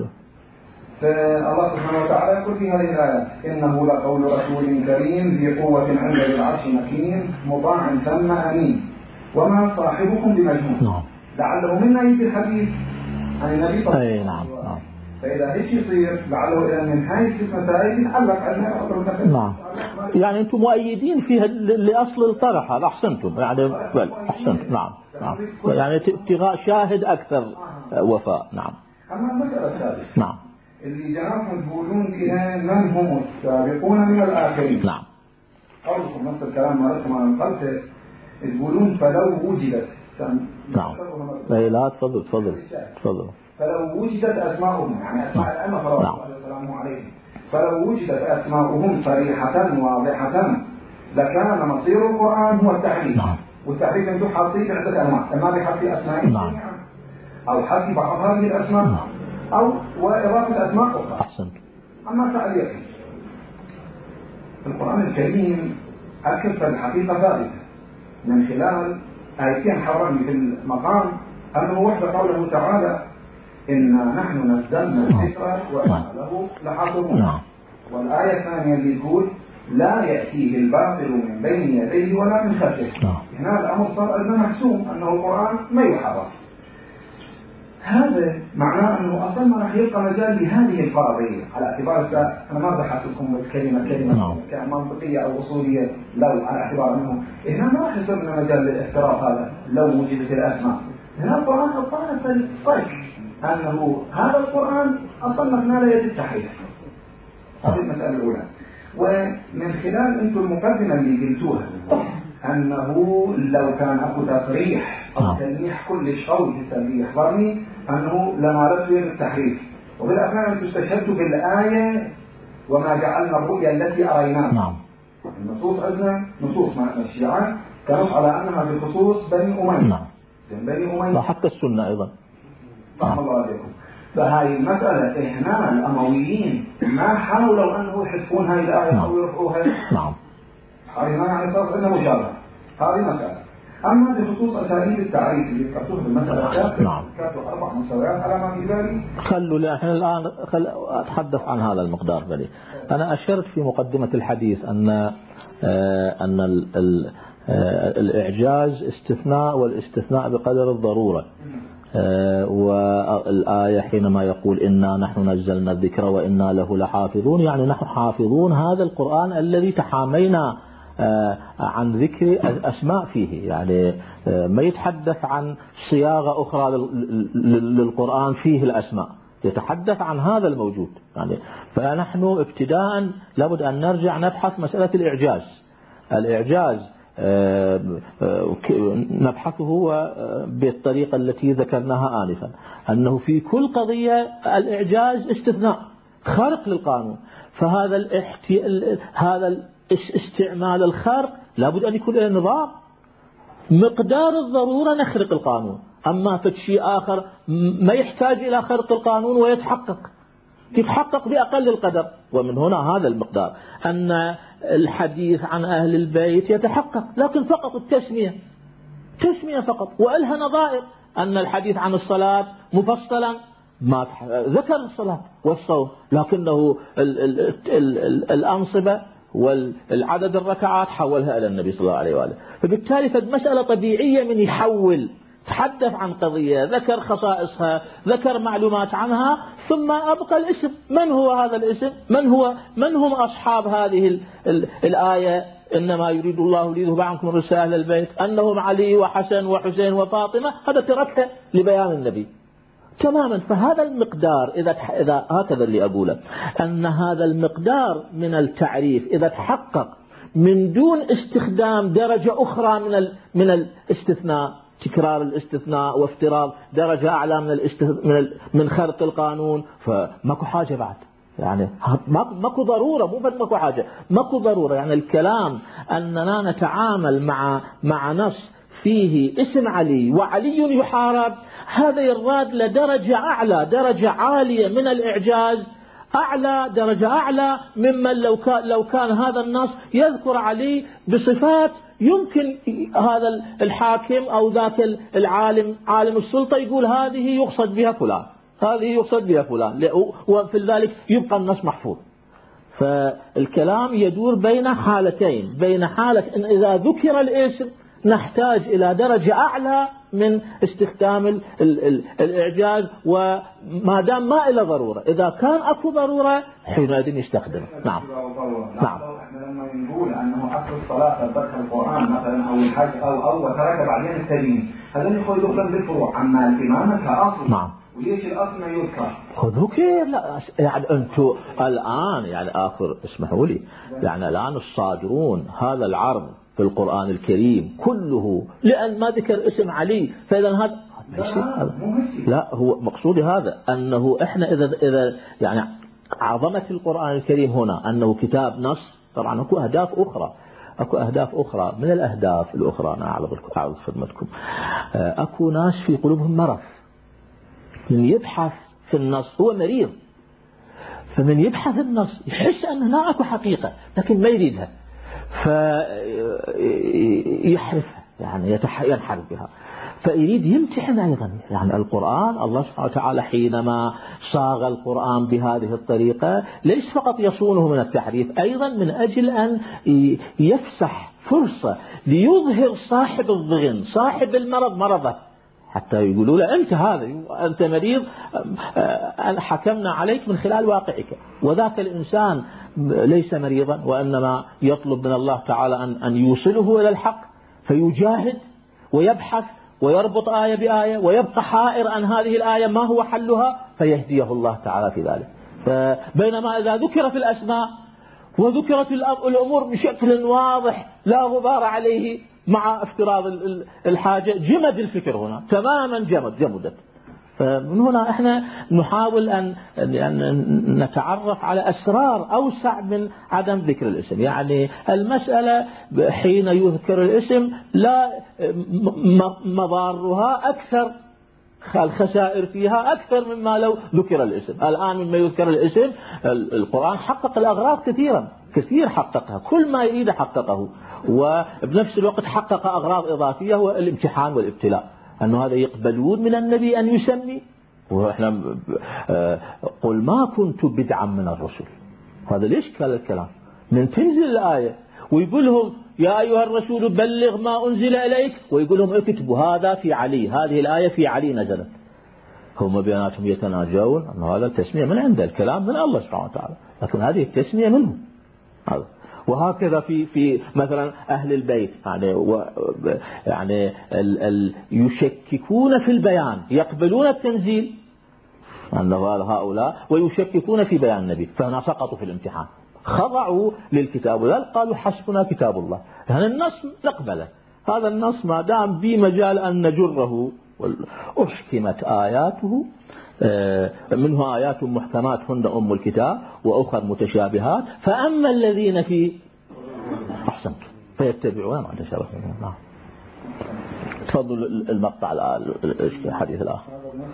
فالله سبحانه وتعالى يقول في هذه الآية إنه لقول رسول كريم ذي قوة عند ذي العرش مكين مطاع ثم أمين وما صاحبكم بمجنون. نعم. لعله منا يجي الحديث عن النبي صلى الله عليه وسلم. نعم. نعم. فإذا هيك يصير لعله إذا من هاي الست مسائل يتعلق عندنا أطر نعم. يعني أنتم مؤيدين فيها لأصل الطرح هذا. أحسنتم يعني بل أحسنتم. نعم نعم يعني ابتغاء شاهد أكثر وفاء. نعم. أما المسألة الثالثة نعم اللي جنابهم تقولون فيها من هم السابقون من الآخرين. نعم. قولكم نفس الكلام ما لكم أنا قلت تقولون فلو وجدت. نعم. لا لا تفضل تفضل تفضل. فلو وجدت أسماؤهم يعني أسماء الأئمة صلى الله عليه فلو وجدت أسماؤهم صريحة واضحة لكان مصير القرآن هو التحريف. نعم. والتحريف أنتم حاطين عدة أنواع، إما بحذف أسماء نعم. أو حذف بعض هذه الأسماء نعم. أو وإضافة أسماء أخرى. أحسنت. أما تعليق القرآن الكريم أكثر الحقيقة ثابتة من خلال آيتين حرمي في المقام أنه وحده قوله تعالى إنا نحن نزلنا الذكر وإنا له لحافظون. والآية الثانية اللي تقول لا يأتيه الباطل من بين يديه ولا من خلفه. هنا الأمر صار أنه محسوم أنه القرآن ما يحرف. هذا معناه أنه أصلا ما راح يبقى مجال لهذه الفرضية على اعتبار أنا ما بحث لكم كلمة كلمة كمنطقية أو أصولية لو على اعتبار أنه هنا ما راح يصير لنا مجال للافتراض هذا لو وجدت الأسماء. هنا القرآن أصلا في الصيف أنه هذا القرآن أصلا مبنى لا يجب تحريف. هذه المسألة الأولى. ومن خلال أنتم المقدمة اللي قلتوها أنه لو كان أكو تصريح أو تلميح كل قول في التلميح ظني أنه لنالته التحريف. وبالأخير أنتم استشهدتوا بالآية وما جعلنا الرؤيا التي أريناها. نعم. النصوص عندنا نصوص مع الشيعة كانت على أنها بخصوص بني أمية. نعم. بني أمية. وحتى السنة أيضا. رحمة الله عليكم. فهاي المسألة إهمال الأمويين ما حاولوا أنه يحذفون هاي الآية أو يرفعوها. نعم. هذه ما يعني صار عندنا مشابهة. هذه مسألة. أما بخصوص أساليب التعريف اللي ذكرتوها بالمسألة الثالثة نعم. ذكرتوا أربع مستويات على ما في بالي. خلوا لي احنا الآن خل أتحدث عن هذا المقدار بلي. أنا أشرت في مقدمة الحديث أن آه أن ال ال آه الإعجاز استثناء والاستثناء بقدر الضرورة. آه والآية حينما يقول إنا نحن نزلنا الذكر وإنا له لحافظون يعني نحن حافظون هذا القرآن الذي تحامينا آه عن ذكر أسماء فيه. يعني آه ما يتحدث عن صياغة أخرى للقرآن فيه الأسماء، يتحدث عن هذا الموجود. يعني فنحن ابتداء لابد أن نرجع نبحث مسألة الإعجاز. الإعجاز آه آه نبحثه بالطريقة التي ذكرناها آنفا أنه في كل قضية الإعجاز استثناء خارق للقانون. فهذا الاحتي... هذا استعمال الخرق لابد أن يكون له نظام مقدار الضرورة نخرق القانون. أما فشي آخر ما يحتاج إلى خرق القانون ويتحقق يتحقق بأقل القدر. ومن هنا هذا المقدار أن الحديث عن أهل البيت يتحقق لكن فقط التسمية تسمية فقط. وإلها نظائر أن الحديث عن الصلاة مفصلا ما ذكر الصلاة والصوم لكنه ال ال ال ال الأنصبة والعدد الركعات حولها إلى النبي صلى الله عليه وآله. فبالتالي فالمسألة طبيعية من يحول تحدث عن قضية ذكر خصائصها ذكر معلومات عنها ثم أبقى الاسم. من هو هذا الاسم؟ من هو من هم أصحاب هذه ال ال الآية إنما يريد الله ليذهب عنكم الرجس أهل البيت أنهم علي وحسن وحسين وفاطمة. هذا تركه لبيان النبي تماما. فهذا المقدار إذا إذا هكذا اللي أقوله أن هذا المقدار من التعريف إذا تحقق من دون استخدام درجة أخرى من ال من الاستثناء تكرار الاستثناء وافتراض درجة أعلى من من ال من خرق القانون فماكو حاجة بعد. يعني ماكو ضرورة مو بس ماكو حاجة ماكو ضرورة. يعني الكلام أننا نتعامل مع مع نص فيه اسم علي وعلي يحارب هذا يراد لدرجة أعلى درجة عالية من الإعجاز أعلى درجة أعلى ممن لو كان لو كان هذا النص يذكر علي بصفات يمكن هذا الحاكم أو ذاك العالم عالم السلطة يقول هذه يقصد بها فلان هذه يقصد بها فلان وفي ذلك يبقى النص محفوظ. فالكلام يدور بين حالتين بين حالة إن إذا ذكر الاسم نحتاج إلى درجة أعلى من استخدام ال ال ال الإعجاز وما دام ما إلى ضرورة. إذا كان أكو ضرورة حينئذ يستخدم. نعم نعم لما نقول أنه أصل الصلاة ترك القرآن مثلا أو الحج أو أو وترك بعدين التدين، هذا يخرج يقدم بالفروع عما الإمامة كأصل. نعم. وليش الأصل ما يذكر؟ ذكر لا يعني أنتم الآن يعني آخر اسمحوا لي يعني الآن الصادرون هذا العرض في القرآن الكريم كله لأن ما ذكر اسم علي، فإذا هذا لا, لا هو مقصودي هذا أنه إحنا إذا إذا يعني عظمة القرآن الكريم هنا أنه كتاب نص. طبعا أكو أهداف أخرى أكو أهداف أخرى من الأهداف الأخرى أنا أعرض خدمتكم. أكو ناس في قلوبهم مرض، من يبحث في النص هو مريض، فمن يبحث النص يحس أن هنا أكو حقيقة لكن ما يريدها فيحرفها يعني ينحرف بها، فيريد يمتحن أيضا. يعني القرآن الله سبحانه وتعالى حينما صاغ القرآن بهذه الطريقة ليس فقط يصونه من التحريف، أيضا من أجل أن يفسح فرصة ليظهر صاحب الضغن صاحب المرض مرضه، حتى يقولوا له أنت هذا أنت مريض حكمنا عليك من خلال واقعك، وذاك الإنسان ليس مريضا وإنما يطلب من الله تعالى أن أن يوصله إلى الحق، فيجاهد ويبحث ويربط آية بآية ويبقى حائر عن هذه الآية ما هو حلها فيهديه الله تعالى في ذلك. بينما إذا ذكرت الأسماء وذكرت الأمور بشكل واضح لا غبار عليه مع افتراض الحاجة جمد الفكر هنا تماما جمد جمدت. فمن هنا احنا نحاول أن نتعرف على أسرار أوسع من عدم ذكر الاسم. يعني المسألة حين يذكر الاسم لا مضارها أكثر، الخسائر فيها أكثر مما لو ذكر الاسم. الآن مما يذكر الاسم القرآن حقق الأغراض كثيرا كثير حققها، كل ما يريد حققه، وبنفس الوقت حقق أغراض إضافية والامتحان والابتلاء، أنه هذا يقبلون من النبي أن يسمي، وإحنا قل ما كنت بدعا من الرسل. هذا ليش كان الكلام من تنزل الآية ويقول لهم يا أيها الرسول بلغ ما أنزل إليك، ويقول لهم اكتبوا هذا في علي، هذه الآية في علي نزلت. هم بيناتهم يتناجون أن هذا التسمية من عند الكلام من الله سبحانه وتعالى، لكن هذه التسمية منه. هذا وهكذا في في مثلا أهل البيت يعني و يعني ال ال يشككون في البيان، يقبلون التنزيل أن هؤلاء ويشككون في بيان النبي، فهنا سقطوا في الامتحان، خضعوا للكتاب ولا قالوا حسبنا كتاب الله. يعني النص نقبله، هذا النص ما دام بمجال أن نجره، أحكمت آياته منه آيات محكمات هن أم الكتاب وأخر متشابهات، فأما الذين في أحسنت فيتبعون ما تشابه منه. تفضل المقطع الحديث الآخر.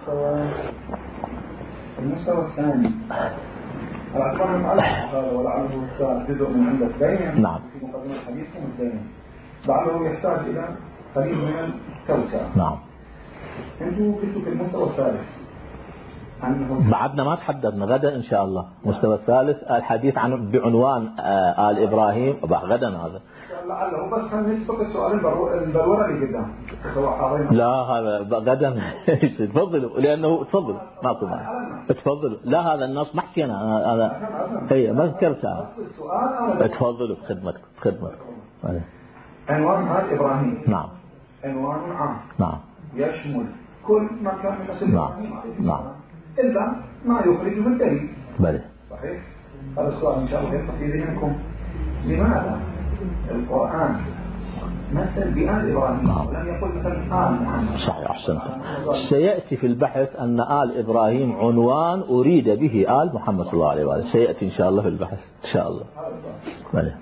المستوى الثاني الأقوام هذا ولعله جزء من عند الدين. نعم. في مقدمة حديثكم الدين لعله يحتاج إلى قليل من التوسع. نعم. أنتم قلتوا في المستوى الثالث بعدنا ما تحدثنا، غدا إن شاء الله مستوى الثالث الحديث عن بعنوان آل إبراهيم غدا هذا. لعله بس كان يسبق السؤال البلورة اللي قدام. لا هذا غدا تفضلوا لأنه تفضل ما أقول معي تفضلوا. لا هذا النص ما حكينا هذا هي ما ذكرتها. تفضلوا بخدمتك بخدمتك. عنوان آل إبراهيم. نعم. عنوان عام. نعم. يشمل كل ما كان من أصل إبراهيم. نعم. إلا ما يخرج من الدليل. بلى. صحيح. هذا السؤال إن شاء الله يبقى في ذهنكم. لماذا القرآن مثل بآل إبراهيم ولم يقل مثل آل محمد؟ صحيح أحسنت. سيأتي في البحث أن آل إبراهيم عنوان أريد به آل محمد صلى الله عليه وسلم، سيأتي إن شاء الله في البحث إن شاء الله. بلى.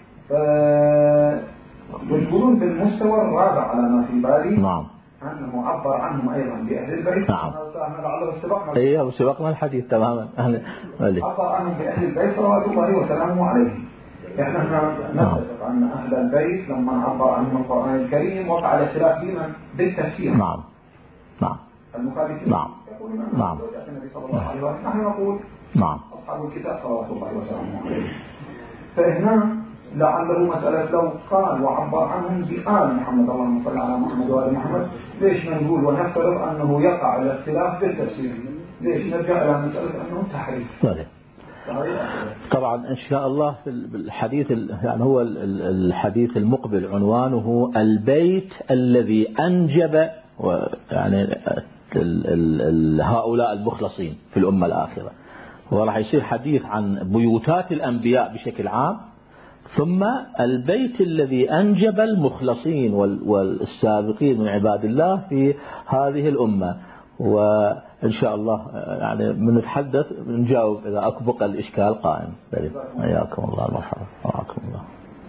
يقولون بالمستوى الرابع على ما في بالي. نعم. أنه عبر عنهم أيضا بأهل البيت. نعم. أيه سبقنا الحديث تماما. أهل. عبر عنهم بأهل البيت صلوات الله وسلامه عليهم. احنا نتفق أن أهل البيت لما عبر عنهم القرآن الكريم وقع على خلاف فيما بالتفسير. نعم. نعم. المخالفين. نعم. نعم. النبي صلى الله عليه وسلم نحن نقول. نعم. أصحاب الكتاب صلوات الله وسلامه عليهم. فهنا لعله مسألة لو قال وعبر عنهم بآل محمد اللهم صل على محمد وآل محمد، ليش نقول ونفترض أنه يقع الاختلاف بالتفسير؟ ليش نرجع إلى مسألة أنه تحريف؟ طيب. طبعا إن شاء الله في الحديث يعني هو الحديث المقبل عنوانه البيت الذي أنجب يعني هؤلاء المخلصين في الأمة الآخرة، وراح يصير حديث عن بيوتات الأنبياء بشكل عام، ثم البيت الذي أنجب المخلصين والسابقين من عباد الله في هذه الأمة. وإن شاء الله يعني بنتحدث بنجاوب إذا أكبق الإشكال قائم. حياكم الله المرحبا وعاكم الله.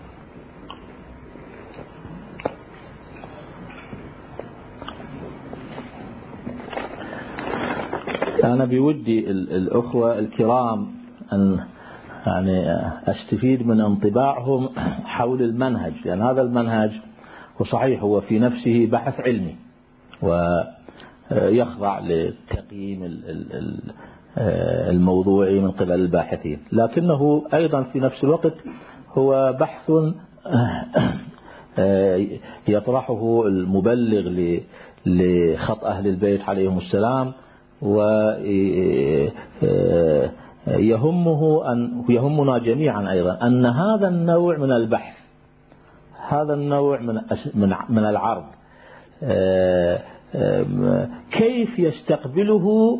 أنا بودي الأخوة الكرام أن يعني أستفيد من انطباعهم حول المنهج، لأن هذا المنهج وصحيح هو في نفسه بحث علمي ويخضع للتقييم الموضوعي من قبل الباحثين، لكنه أيضا في نفس الوقت هو بحث يطرحه المبلغ لخط أهل البيت عليهم السلام، ويهمه أن يهمنا جميعا أيضا أن هذا النوع من البحث، هذا النوع من من من العرض كيف يستقبله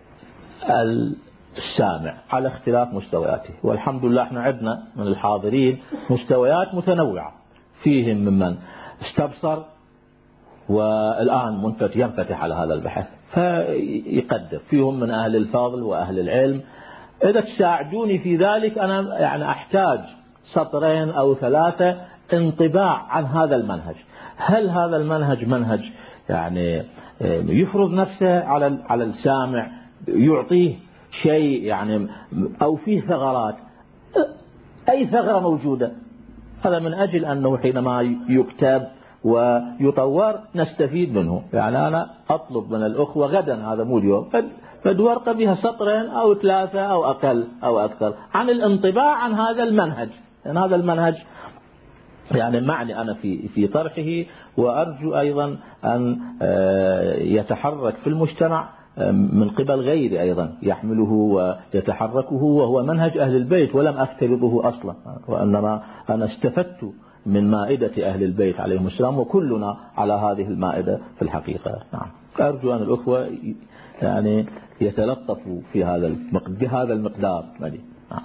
السامع على اختلاف مستوياته. والحمد لله احنا عندنا من الحاضرين مستويات متنوعة، فيهم ممن استبصر والآن منفتح ينفتح على هذا البحث فيقدر، فيهم من أهل الفضل وأهل العلم. إذا تساعدوني في ذلك أنا يعني أحتاج سطرين أو ثلاثة انطباع عن هذا المنهج. هل هذا المنهج منهج يعني يفرض نفسه على على السامع، يعطيه شيء يعني، أو فيه ثغرات؟ أي ثغرة موجودة؟ هذا من أجل أنه حينما يكتب ويطور نستفيد منه. يعني أنا أطلب من الأخوة غدا، هذا مو اليوم، فد ورقة بها سطرين أو ثلاثة أو أقل أو أكثر عن الانطباع عن هذا المنهج، لأن هذا المنهج يعني معني أنا في في طرحه، وأرجو أيضا أن يتحرك في المجتمع من قبل غيري أيضا يحمله ويتحركه، وهو منهج أهل البيت ولم أفترضه أصلا، وإنما أنا استفدت من مائدة أهل البيت عليهم السلام، وكلنا على هذه المائدة في الحقيقة. نعم، أرجو أن الأخوة يعني يتلطفوا في هذا بهذا المقدار. نعم.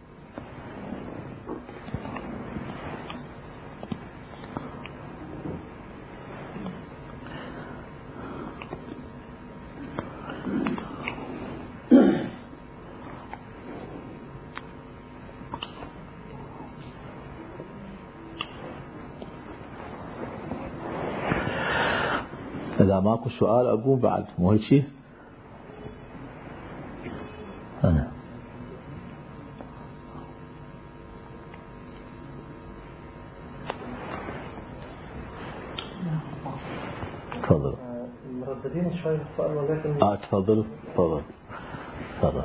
إذا ماكو سؤال أقوم بعد، مو هيك شيء؟ أنا تفضل. مرددين شوي السؤال ولكن آه تفضل تفضل تفضل.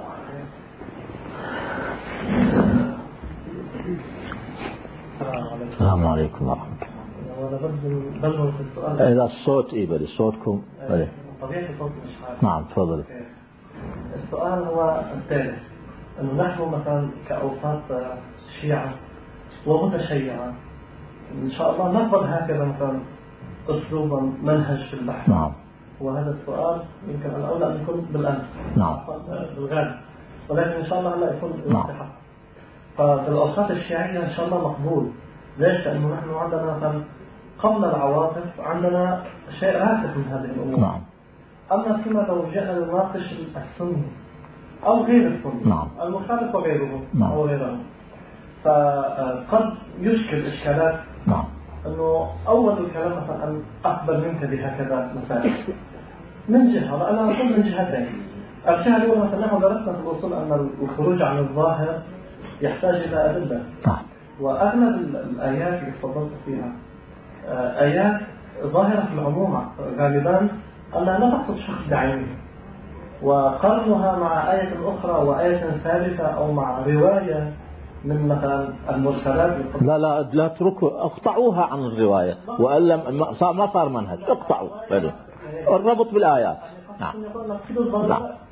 السلام عليكم ورحمة الله. بلغم في السؤال إذا الصوت إيه بدي صوتكم بدي. طبيعة الصوت مش عارف. نعم تفضل. السؤال هو التالي، أنه نحن مثلا كأوساط شيعة ومتشيعة إن شاء الله نقبل هكذا مثلا أسلوبا منهج في البحث. نعم. وهذا السؤال يمكن أن أولى أن يكون بالأمس. نعم. بالغالب، ولكن إن شاء الله هلا يكون نعم. ففي الأوساط الشيعية إن شاء الله مقبول. ليش؟ لأنه نحن عندنا مثلا قبل العواطف عندنا شيء راسخ من هذه الأمور. نعم. أما فيما لو جاء نناقش السني أو غير السني، نعم. المخالف وغيره، نعم. أو غيره، فقد يشكل إشكالات. نعم. أنه أول الكلام مثلا أن أقبل منك بهكذا مثلا من جهة، أنا أقول من جهتين. الجهة الأولى مثلا نحن درسنا في الأصول أن الخروج عن الظاهر يحتاج إلى أدلة. نعم. وأغلب الآيات اللي تفضلت فيها آيات ظاهرة في العموم غالبا أنها لا تقصد شخص بعينه، وقرنها مع آية أخرى وآية ثالثة أو مع رواية من مثلا المرسلات. لا لا لا اتركوا، اقطعوها عن الرواية، وإلا ما صار منهج، اقطعوا الربط بالآيات. نعم. نعم.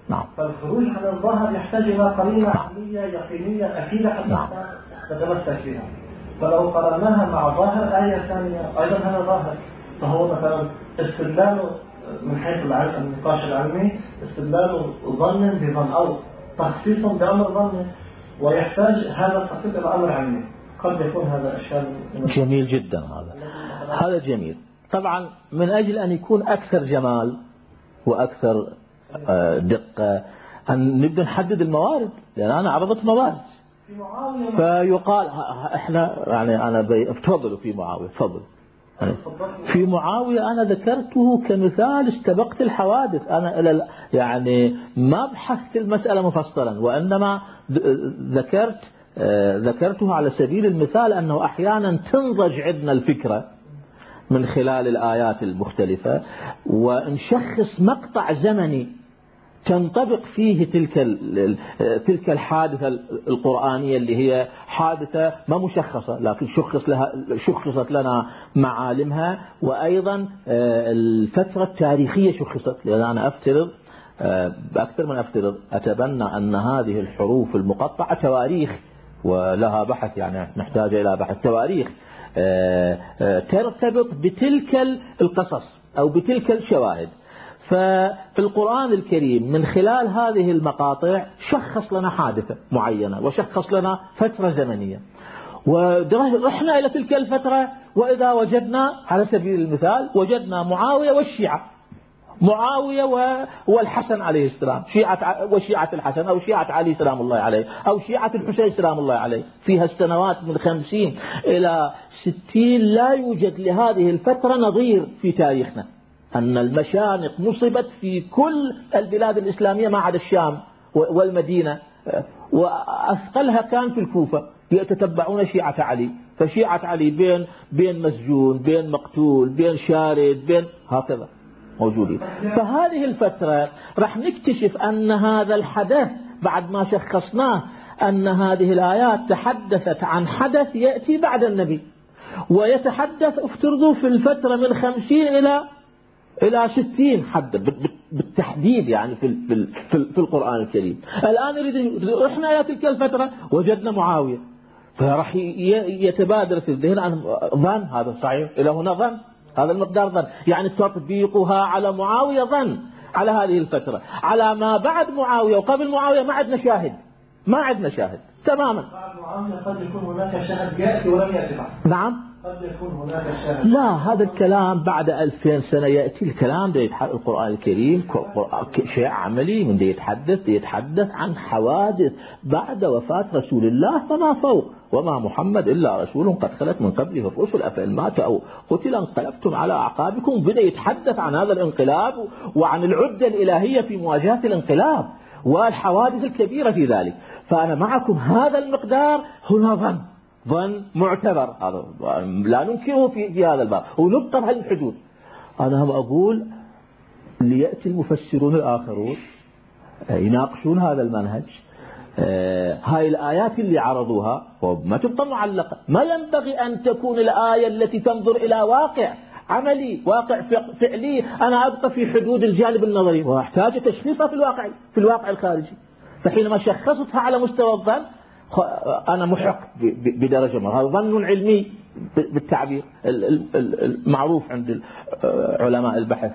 نعم. فالخروج عن الظاهر يحتاج إلى قرينة عقلية يقينية أكيدة حتى نعم. نتمسك فيها. فلو قرناها مع ظاهر آية ثانية أيضا هذا ظاهر، فهو مثلا استدلال من حيث العلم النقاش العلمي استدلال ظن بظن أو تخصيص بأمر ظن، ويحتاج هذا التخصيص إلى أمر علمي. قد يكون هذا أشكال جميل جدا. هذا هذا جميل طبعا. من أجل أن يكون أكثر جمال وأكثر دقة أن نبدأ نحدد الموارد، لأن أنا عرضت موارد فيقال إحنا يعني أنا بفضل في معاوية فضل يعني في معاوية أنا ذكرته كمثال استبقت الحوادث. أنا إلى يعني ما بحثت المسألة مفصلا، وإنما ذكرت ذكرته على سبيل المثال أنه أحيانا تنضج عندنا الفكرة من خلال الآيات المختلفة، ونشخص مقطع زمني تنطبق فيه تلك تلك الحادثة القرآنية اللي هي حادثة ما مشخصة، لكن شخص لها شخصت لنا معالمها، وأيضا الفترة التاريخية شخصت. لأن أنا أفترض بأكثر من أفترض أتبنى أن هذه الحروف المقطعة تواريخ ولها بحث، يعني نحتاج إلى بحث تواريخ ترتبط بتلك القصص أو بتلك الشواهد. ففي القرآن الكريم من خلال هذه المقاطع شخص لنا حادثة معينة وشخص لنا فترة زمنية، ورحنا إلى تلك الفترة وإذا وجدنا على سبيل المثال وجدنا معاوية والشيعة، معاوية والحسن عليه السلام، شيعة وشيعة الحسن أو شيعة علي سلام الله عليه أو شيعة الحسين سلام الله عليه، فيها السنوات من خمسين إلى ستين لا يوجد لهذه الفترة نظير في تاريخنا. أن المشانق نصبت في كل البلاد الإسلامية ما عدا الشام والمدينة، وأثقلها كان في الكوفة يتتبعون شيعة علي، فشيعة علي بين بين مسجون بين مقتول بين شارد بين هكذا موجودين. فهذه الفترة راح نكتشف أن هذا الحدث بعد ما شخصناه أن هذه الآيات تحدثت عن حدث يأتي بعد النبي، ويتحدث افترضوا في الفترة من خمسين إلى إلى ستين حد بالتحديد يعني في في في القرآن الكريم. الآن نريد رحنا إلى تلك الفترة وجدنا معاوية، فراح يتبادر في الذهن عن ظن هذا صحيح، إلى هنا ظن هذا المقدار ظن، يعني تطبيقها على معاوية ظن على هذه الفترة. على ما بعد معاوية وقبل معاوية ما عندنا شاهد، ما عندنا شاهد تماما. بعد معاوية قد يكون هناك شاهد يأتي ولم يأتي بعد. نعم قد يكون هناك شاهد. لا، هذا الكلام بعد ألفين سنة يأتي الكلام ده يتحدث. القرآن الكريم شيء عملي من ده يتحدث يتحدث عن حوادث بعد وفاة رسول الله فما فوق، وما محمد إلا رسول قد خلت من قبله الرسل أفإن مات أو قتل انقلبتم على أعقابكم. بدأ يتحدث عن هذا الانقلاب وعن العدة الإلهية في مواجهة الانقلاب والحوادث الكبيرة في ذلك. فأنا معكم هذا المقدار هنا ظن ظن معتبر، هذا لا ننكره في, في هذا الباب، ونبقى بهالحدود. أنا هم أقول ليأتي المفسرون الآخرون يناقشون هذا المنهج. هاي الآيات اللي عرضوها ما تبقى معلقة، ما ينبغي أن تكون الآية التي تنظر إلى واقع عملي واقع فعلي أنا أبقى في حدود الجانب النظري وأحتاج تشخيصها في الواقع في الواقع الخارجي. فحينما شخصتها على مستوى الظن أنا محق بدرجة ما، هذا ظن علمي بالتعبير المعروف عند علماء البحث.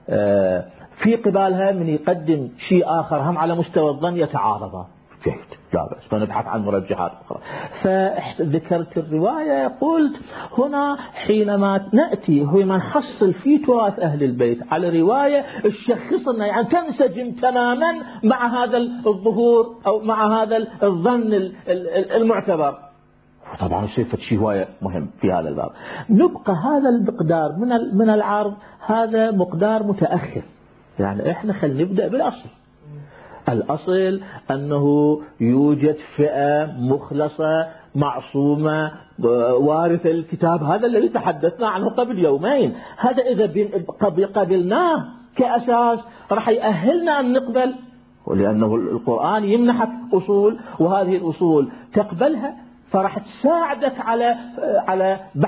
في قبالها من يقدم شيء آخر هم على مستوى الظن يتعارضان، جيد لا بأس فنبحث عن مرجحات أخرى. فذكرت الرواية قلت هنا حينما نأتي هنا نحصل في تراث أهل البيت على رواية الشخصنا يعني تنسجم تماما مع هذا الظهور أو مع هذا الظن المعتبر. طبعا شيء شيء هواية مهم في هذا الباب. نبقى هذا المقدار من من العرض هذا مقدار متأخر، يعني احنا خلينا نبدأ بالأصل. الأصل أنه يوجد فئة مخلصة معصومة وارثة الكتاب، هذا الذي تحدثنا عنه قبل يومين. هذا إذا قبلناه كأساس راح يأهلنا أن نقبل، ولأنه القرآن يمنحك أصول وهذه الأصول تقبلها، فراح تساعدك على على بحث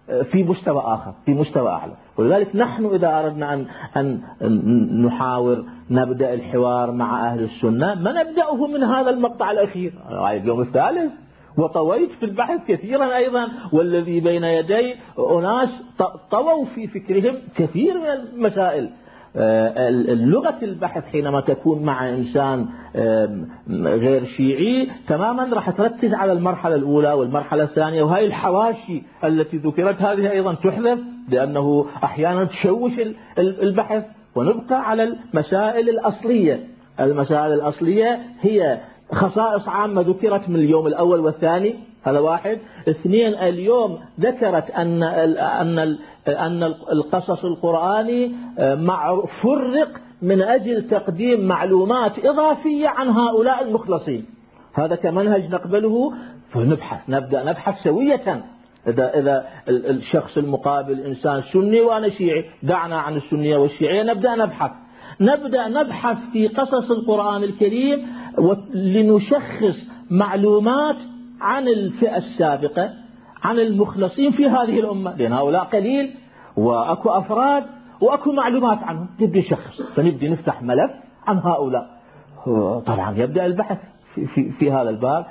في مستوى آخر، في مستوى أعلى. ولذلك نحن إذا أردنا أن, أن نحاور نبدأ الحوار مع أهل السنة ما نبدأه من هذا المقطع الأخير اليوم الثالث. وطويت في البحث كثيرا أيضا، والذي بين يدي أناس طووا في فكرهم كثير من المسائل. اللغة البحث حينما تكون مع إنسان غير شيعي تماما راح تركز على المرحلة الأولى والمرحلة الثانية، وهي الحواشي التي ذكرت هذه أيضا تحذف لأنه أحيانا تشوش البحث، ونبقى على المسائل الأصلية. المسائل الأصلية هي خصائص عامة ذكرت من اليوم الأول والثاني، هذا واحد. اثنين، اليوم ذكرت أن أن أن القصص القرآني فرق من أجل تقديم معلومات إضافية عن هؤلاء المخلصين. هذا كمنهج نقبله، فنبحث نبدأ نبحث سوية. إذا إذا الشخص المقابل إنسان سني وأنا شيعي، دعنا عن السنية والشيعية، نبدأ نبحث نبدأ نبحث في قصص القرآن الكريم لنشخص معلومات عن الفئة السابقة، عن المخلصين في هذه الأمة، لأن هؤلاء قليل وأكو أفراد وأكو معلومات عنهم، نبدأ نشخص، فنبدأ نفتح ملف عن هؤلاء. طبعا يبدأ البحث في, في, في هذا الباب،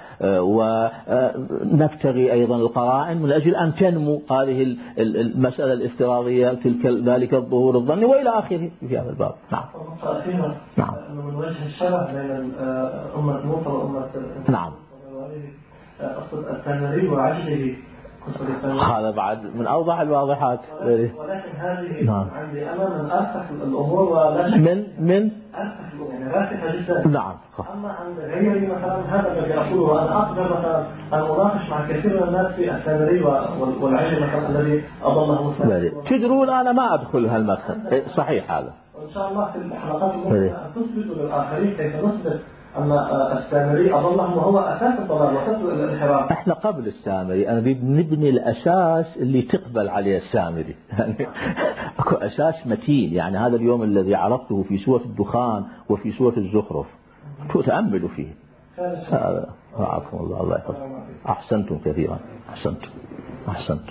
ونبتغي أيضا القرائن من أجل أن تنمو هذه المسألة الافتراضية، تلك ذلك الظهور الظني وإلى آخره في هذا الباب. نعم. نعم. من وجه الشبه بين أمة موسى وأمة نعم. أقصد التنري وعجله، هذا بعد من أوضح الواضحات. ولكن هذه نعم. عندي أنا من أرسخ الأمور ولا من من أرسخ يعني راسخة جدا. نعم. أما عند غيري مثلا هذا الذي أقوله، وأنا أقدر مثلا أن أناقش مع كثير من الناس في التنري والعجل مثلا الذي أضله الثاني. تدرون أنا ما أدخل هالمدخل، صحيح هذا. وإن شاء الله في الحلقات المقبلة أن تثبت للآخرين كيف نثبت أن السامري أضلهم وهو أساس الضلال وأساس الانحراف. احنا قبل السامري أنا نريد نبني الأساس اللي تقبل عليه السامري، يعني أكو أساس متين. يعني هذا اليوم الذي عرضته في سورة الدخان وفي سورة الزخرف تتأملوا فيه. هذا رعاكم الله، الله يحفظكم. أحسنتم كثيرا، أحسنتم أحسنتم.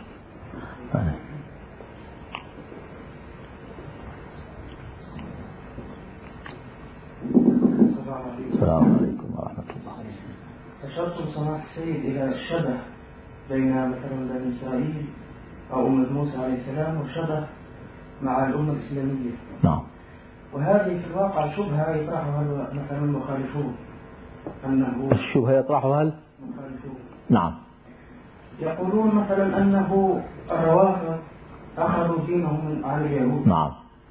السلام عليكم ورحمة الله. أشرتم سماحة السيد إلى الشبه بين مثلا بني إسرائيل أو أمة موسى عليه السلام وشبه مع الأمة الإسلامية. نعم. وهذه في الواقع شبهة يطرحها مثلا المخالفون، أنه الشبهة يطرحها المخالفون. نعم. يقولون مثلا أنه الروافض أخذوا دينهم عن اليهود. نعم.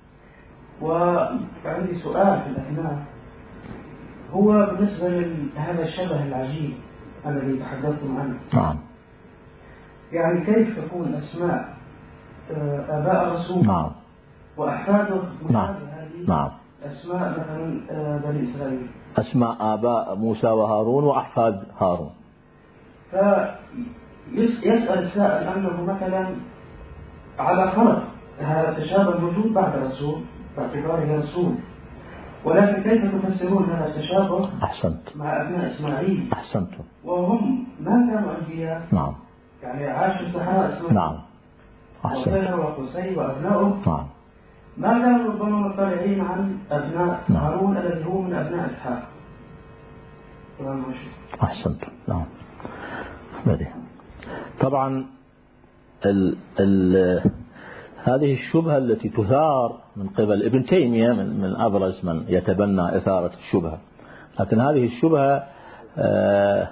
وعندي سؤال في الأثناء، هو بالنسبة لهذا الشبه العجيب الذي تحدثتم عنه، نعم. يعني كيف تكون أسماء آباء الرسول نعم. وأحفاده نعم. نعم. أسماء مثلا بني إسرائيل، أسماء آباء موسى وهارون وأحفاد هارون. فيسأل السائل أنه مثلا على فرض هذا التشابه موجود بعد الرسول باعتباره رسول، ولكن كيف تفسرون هذا التشابه أحسنت مع أبناء إسماعيل أحسنتم وهم ما كانوا أنبياء؟ نعم. يعني عاشوا الصحراء إسماعيل. نعم. أحسنت. وقصي وأبنائه نعم. ما كانوا ربما مطلعين عن أبناء نعم. هارون الذي هو من أبناء إسحاق. أحسنتم. نعم. بدي. طبعا ال ال هذه الشبهة التي تثار من قبل ابن تيمية من, من أبرز من يتبنى إثارة الشبهة، لكن هذه الشبهة آه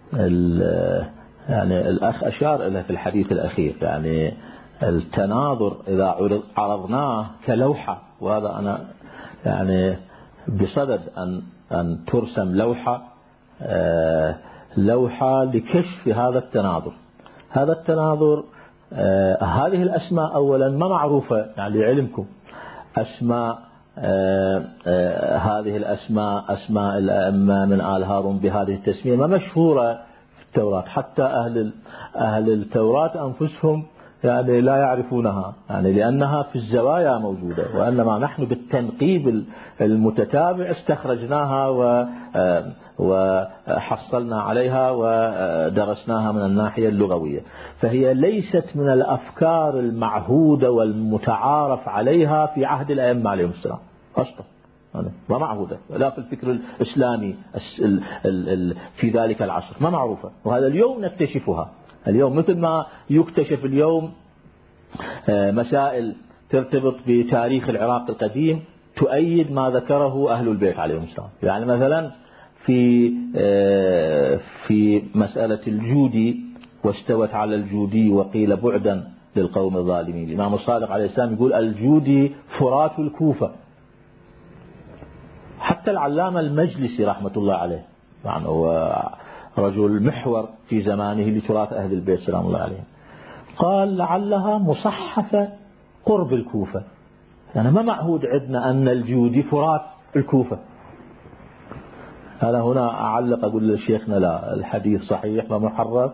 يعني الأخ أشار إليها في الحديث الأخير، يعني التناظر إذا عرضناه كلوحة، وهذا أنا يعني بصدد أن أن ترسم لوحة آه لوحة لكشف هذا التناظر. هذا التناظر آه هذه الأسماء أولا ما معروفة، يعني لعلمكم أسماء آه آه هذه الأسماء أسماء الأئمة من آل هارون بهذه التسمية ما مشهورة في التوراة، حتى أهل أهل التوراة أنفسهم يعني لا يعرفونها، يعني لأنها في الزوايا موجودة، وإنما نحن بالتنقيب المتتابع استخرجناها وحصلنا عليها ودرسناها من الناحية اللغوية. فهي ليست من الأفكار المعهودة والمتعارف عليها في عهد الأئمة عليهم السلام أصلا، ما معهودة، لا في الفكر الإسلامي في ذلك العصر ما معروفة. وهذا اليوم نكتشفها، اليوم مثل ما يكتشف اليوم مسائل ترتبط بتاريخ العراق القديم تؤيد ما ذكره أهل البيت عليهم السلام. يعني مثلا في في مسألة الجودي، واستوت على الجودي وقيل بعدا للقوم الظالمين، الإمام الصادق عليه السلام يقول الجودي فرات الكوفة. حتى العلامة المجلسي رحمة الله عليه، يعني هو رجل محور في زمانه لتراث أهل البيت سلام الله عليهم، قال لعلها مصحفة قرب الكوفة. يعني ما معهود عندنا أن الجودي فرات الكوفة. أنا هنا أعلق أقول لشيخنا لا، الحديث صحيح ومحرف،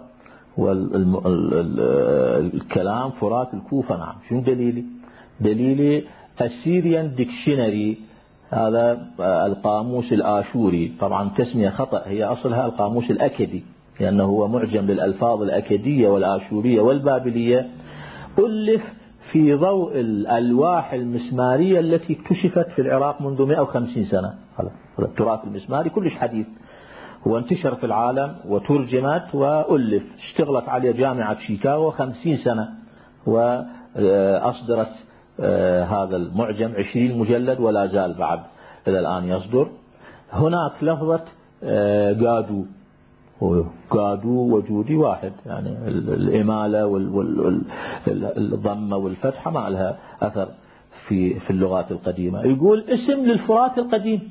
والكلام فرات الكوفة. نعم، شو دليلي؟ دليلي السيريان ديكشنري، هذا القاموس الآشوري، طبعا تسمية خطأ، هي أصلها القاموس الأكدي، لأنه هو معجم للألفاظ الأكدية والآشورية والبابلية، ألف في ضوء الألواح المسمارية التي اكتشفت في العراق منذ مئة وخمسين سنة. هذا التراث المسماري كلش حديث، وانتشر في العالم وترجمت وألف، اشتغلت عليه جامعة شيكاغو خمسين سنة، وأصدرت هذا المعجم عشرين مجلد ولا زال بعد إلى الآن يصدر. هناك لفظة قادو، قادو وجودي واحد، يعني الإمالة والضمة والفتحة ما لها أثر في في اللغات القديمة. يقول اسم للفرات القديم،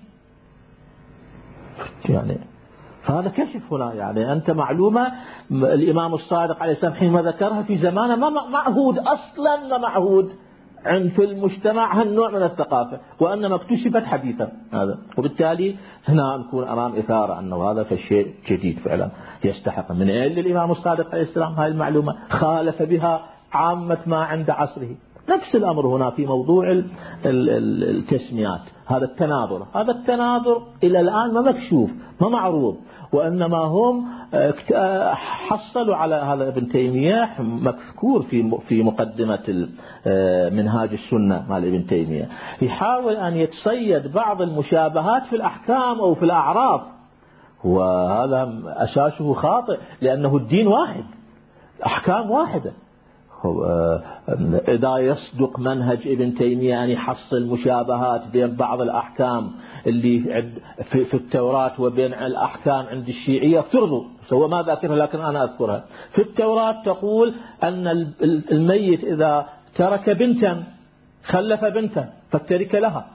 يعني فهذا كشف هنا. يعني أنت معلومة الإمام الصادق عليه السلام حينما ذكرها في زمانه ما معهود أصلا، ما معهود عند في المجتمع هالنوع من الثقافة، وأنما اكتشفت حديثا هذا. وبالتالي هنا نكون أمام إثارة أنه هذا فالشيء جديد فعلا يستحق من أين للإمام الصادق عليه السلام هاي المعلومة، خالف بها عامة ما عند عصره. نفس الأمر هنا في موضوع التسميات، هذا التناظر، هذا التناظر إلى الآن ما مكشوف ما معروض، وإنما هم حصلوا على هذا ابن تيمية مذكور في في مقدمة منهاج السنة مال ابن تيمية، يحاول أن يتصيد بعض المشابهات في الأحكام أو في الأعراف، وهذا أساسه خاطئ، لأنه الدين واحد، أحكام واحدة. إذا يصدق منهج ابن تيمية أن يحصل مشابهات بين بعض الأحكام اللي في التوراة وبين الأحكام عند الشيعية، افترضوا سوى ما ذاكرها لكن أنا أذكرها. في التوراة تقول أن الميت إذا ترك بنتا خلف بنتا فالتركة لها،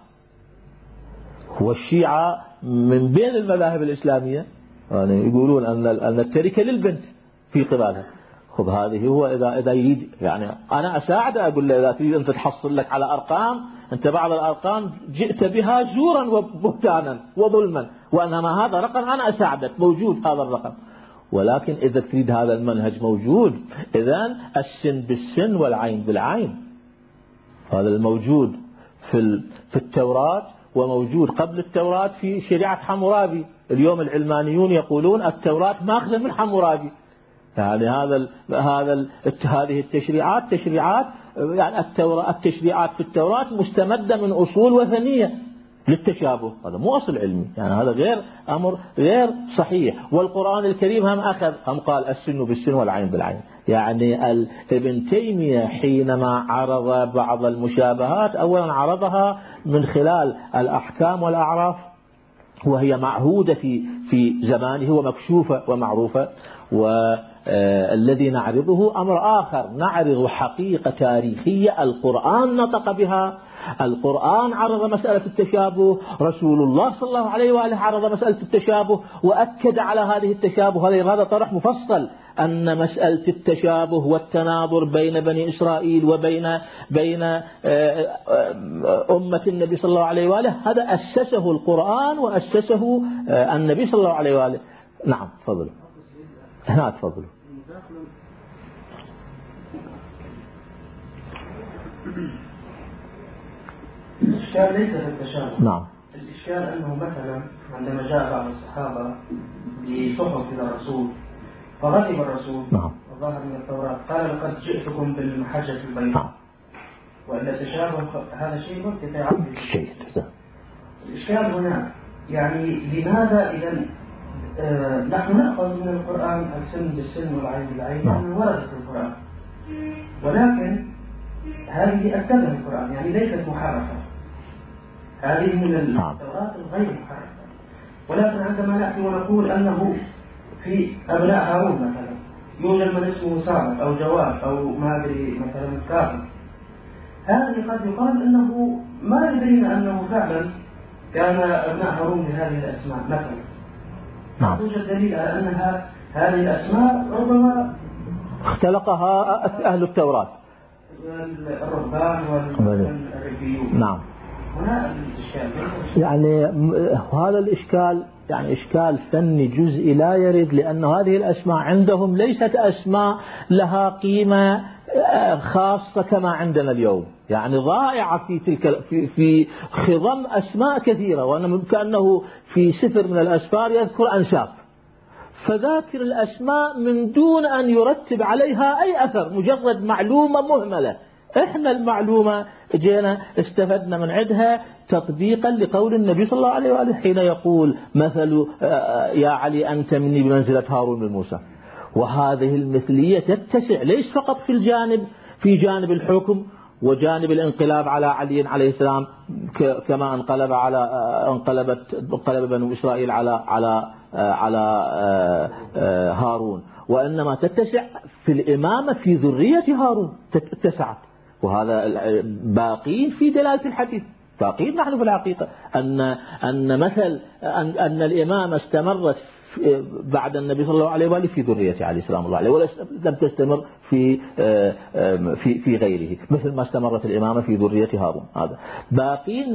والشيعة من بين المذاهب الإسلامية يعني يقولون أن أن التركة للبنت في قبالها. خذ هذه هو إذا إذا يريد، يعني أنا أساعده أقول له إذا تريد أنت تحصل لك على أرقام، أنت بعض الأرقام جئت بها زورا وبهتانا وظلما، وأنما هذا رقم أنا أساعدك موجود هذا الرقم. ولكن إذا تريد هذا المنهج موجود، إذن السن بالسن والعين بالعين. هذا الموجود في في التوراة وموجود قبل التوراة في شريعة حمورابي. اليوم العلمانيون يقولون التوراة ماخذة من حمورابي، يعني هذا ال هذا ال هذه التشريعات تشريعات يعني التوراة التشريعات في التوراة مستمدة من أصول وثنية للتشابه، هذا مو أصل علمي، يعني هذا غير أمر غير صحيح. والقرآن الكريم هم أخذ هم قال السن بالسن والعين بالعين. يعني ابن تيمية حينما عرض بعض المشابهات أولا عرضها من خلال الأحكام والأعراف، وهي معهودة في في زمانه ومكشوفة ومعروفة، والذي نعرضه أمر آخر، نعرض حقيقة تاريخية القرآن نطق بها، القرآن عرض مسألة التشابه، رسول الله صلى الله عليه وآله عرض مسألة التشابه وأكد على هذه التشابه. هذا طرح مفصل أن مسألة التشابه والتناظر بين بني إسرائيل وبين بين أمة النبي صلى الله عليه وآله هذا أسسه القرآن وأسسه النبي صلى الله عليه وآله. نعم تفضلوا. هنا تفضلوا. الإشكال ليس في التشابه. نعم. الإشكال أنه مثلا عندما جاء بعض الصحابة بصحف إلى الرسول فغضب الرسول نعم. وظهر من التوراة قال لقد جئتكم بالمحجة البيضاء. نعم. وإلا تشابه هذا شيء ممكن في عقل شيء. الإشكال هنا يعني لماذا إذا آه نحن نأخذ من القرآن السن بالسن والعين بالعين لأنه وردت في القرآن، ولكن هذه أكدها القرآن يعني ليست محرفة، هذه من التوراة الغير محرفة. ولكن عندما نأتي ونقول أنه في أبناء هارون مثلا يوجد من اسمه سابق أو جواد أو ما أدري مثلا كافر، هذه قد يقال أنه ما يدرينا أنه فعلا كان أبناء هارون بهذه الأسماء مثلا. نعم. توجد دليل على أنها هذه الأسماء ربما اختلقها أهل التوراة الرهبان والربيون. نعم. هنا الإشكال يعني هذا الإشكال يعني إشكال فني جزئي لا يرد، لأن هذه الأسماء عندهم ليست أسماء لها قيمة خاصة كما عندنا اليوم، يعني ضائعة في تلك في, في خضم أسماء كثيرة، وأنا كأنه في سفر من الأسفار يذكر أنساب، فذاكر الأسماء من دون أن يرتب عليها أي أثر، مجرد معلومة مهملة. إحنا المعلومة جينا استفدنا من عندها تطبيقا لقول النبي صلى الله عليه وآله حين يقول مثل يا علي أنت مني بمنزلة هارون بن موسى. وهذه المثلية تتسع ليس فقط في الجانب في جانب الحكم وجانب الانقلاب على علي عليه السلام كما انقلب على انقلبت انقلب بنو إسرائيل على على على هارون، وإنما تتسع في الإمامة في ذرية هارون اتسعت. وهذا باقين في دلالة الحديث، باقين نحن في الحقيقة أن أن مثل أن أن الإمامة استمرت بعد النبي صلى الله عليه وآله في ذرية عليه السلام الله عليه، ولم تستمر في في في غيره، مثل ما استمرت الإمامة في ذرية هارون. هذا باقين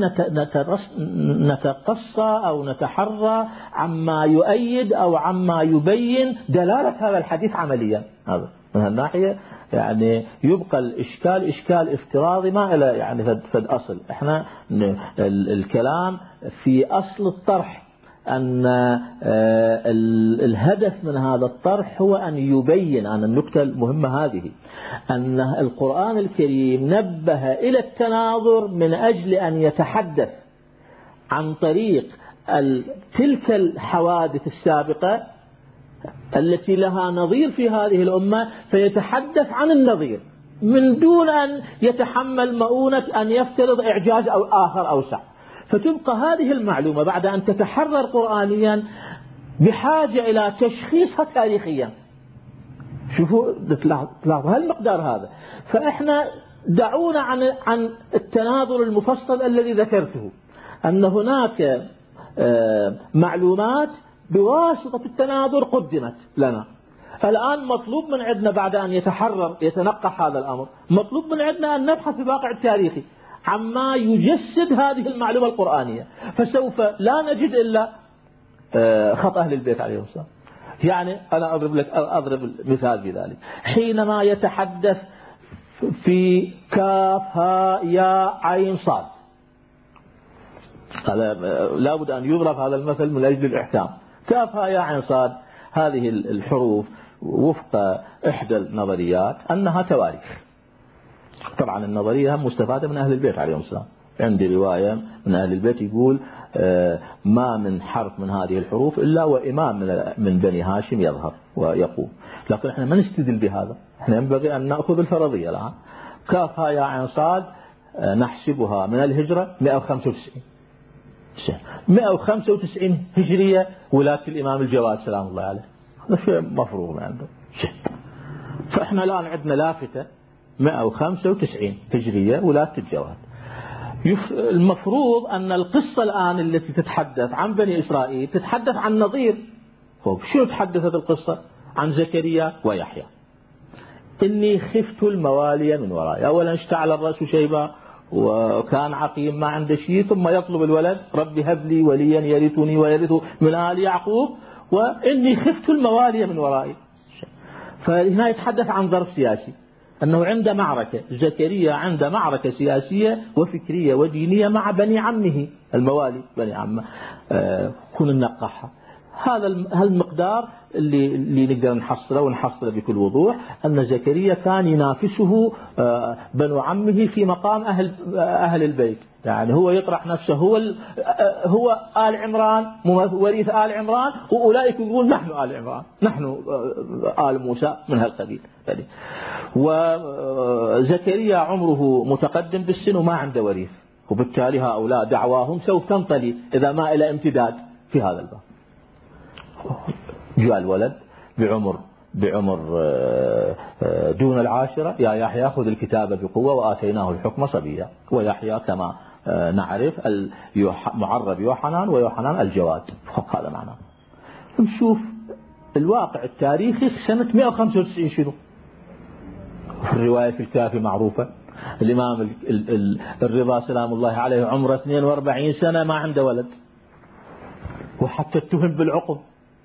نتقصى أو نتحرى عما يؤيد أو عما يبين دلالة هذا الحديث عمليا. هذا من هالناحية يعني يبقى الإشكال إشكال افتراضي ما إلى يعني فد, فد أصل. إحنا الكلام في أصل الطرح أن الهدف من هذا الطرح هو أن يبين أن النكتة المهمة هذه أن القرآن الكريم نبه إلى التناظر من أجل أن يتحدث عن طريق تلك الحوادث السابقة التي لها نظير في هذه الأمة، فيتحدث عن النظير من دون أن يتحمل مؤونة أن يفترض إعجاز أو آخر أوسع. فتبقى هذه المعلومة بعد أن تتحرر قرآنيا بحاجة إلى تشخيصها تاريخيا. شوفوا تلاحظوا هالمقدار هذا. فإحنا دعونا عن عن التناظر المفصل الذي ذكرته، أن هناك معلومات بواسطة التناظر قدمت لنا. الآن مطلوب من عندنا بعد أن يتحرر يتنقح هذا الأمر، مطلوب من عندنا أن نبحث في الواقع التاريخي عما يجسد هذه المعلومة القرآنية، فسوف لا نجد إلا خط أهل البيت عليهم السلام. يعني أنا أضرب لك أضرب مثال بذلك، حينما يتحدث في كاف هاء ياء عين صاد، لا بد أن يضرب هذا المثل من أجل الإحكام. كاف هاء ياء عين صاد هذه الحروف وفق إحدى النظريات أنها تواريخ. طبعا النظرية مستفادة من أهل البيت عليهم السلام. عندي رواية من أهل البيت يقول ما من حرف من هذه الحروف إلا وإمام من بني هاشم يظهر ويقوم. لكن احنا ما نستدل بهذا، احنا ينبغي أن نأخذ الفرضية الآن. كاف هاء ياء عين صاد نحسبها من الهجرة مئة وخمسة وتسعين مئة وخمسة وتسعين هجرية ولاة الإمام الجواد سلام الله عليه، هذا شيء مفروغ من عنده. فإحنا الآن عندنا لافتة مئة وخمسة وتسعين هجرية ولاة الجواد. المفروض أن القصة الآن التي تتحدث عن بني إسرائيل تتحدث عن نظير. شو تحدثت القصة؟ عن زكريا ويحيى. إني خفت الموالي من ورائي. أولا اشتعل الرأس شيبا وكان عقيم ما عنده شيء، ثم يطلب الولد ربي هب لي وليا يرثني ويرث من آل يعقوب، وإني خفت الموالي من ورائي. فهنا يتحدث عن ظرف سياسي. أنه عند معركة، زكريا عند معركة سياسية وفكرية ودينية مع بني عمه الموالي بني عمه كن النقاحة. هذا المقدار اللي, اللي نقدر نحصله ونحصله بكل وضوح، أن زكريا كان ينافسه بنو عمه في مقام أهل, أهل البيت. يعني هو يطرح نفسه، هو هو آل عمران، وريث آل عمران، وأولئك يقول نحن آل عمران، نحن آل موسى من هالقبيل. وزكريا عمره متقدم بالسن وما عنده وريث، وبالتالي هؤلاء دعواهم سوف تنطلي إذا ما إلى امتداد في هذا الباب. جاء الولد بعمر بعمر دون العاشرة، يا يحيى خذ الكتاب بقوة وآتيناه الحكم صبيا. ويحيى كما نعرف معرب يوحنان، ويوحنان الجواد، هذا معناه. نشوف الواقع التاريخي سنة مئة وخمسة وتسعين شنو في الرواية في الكافي معروفة. الإمام الرضا سلام الله عليه عمره اثنين وأربعين سنة ما عنده ولد، وحتى اتهم بالعقم،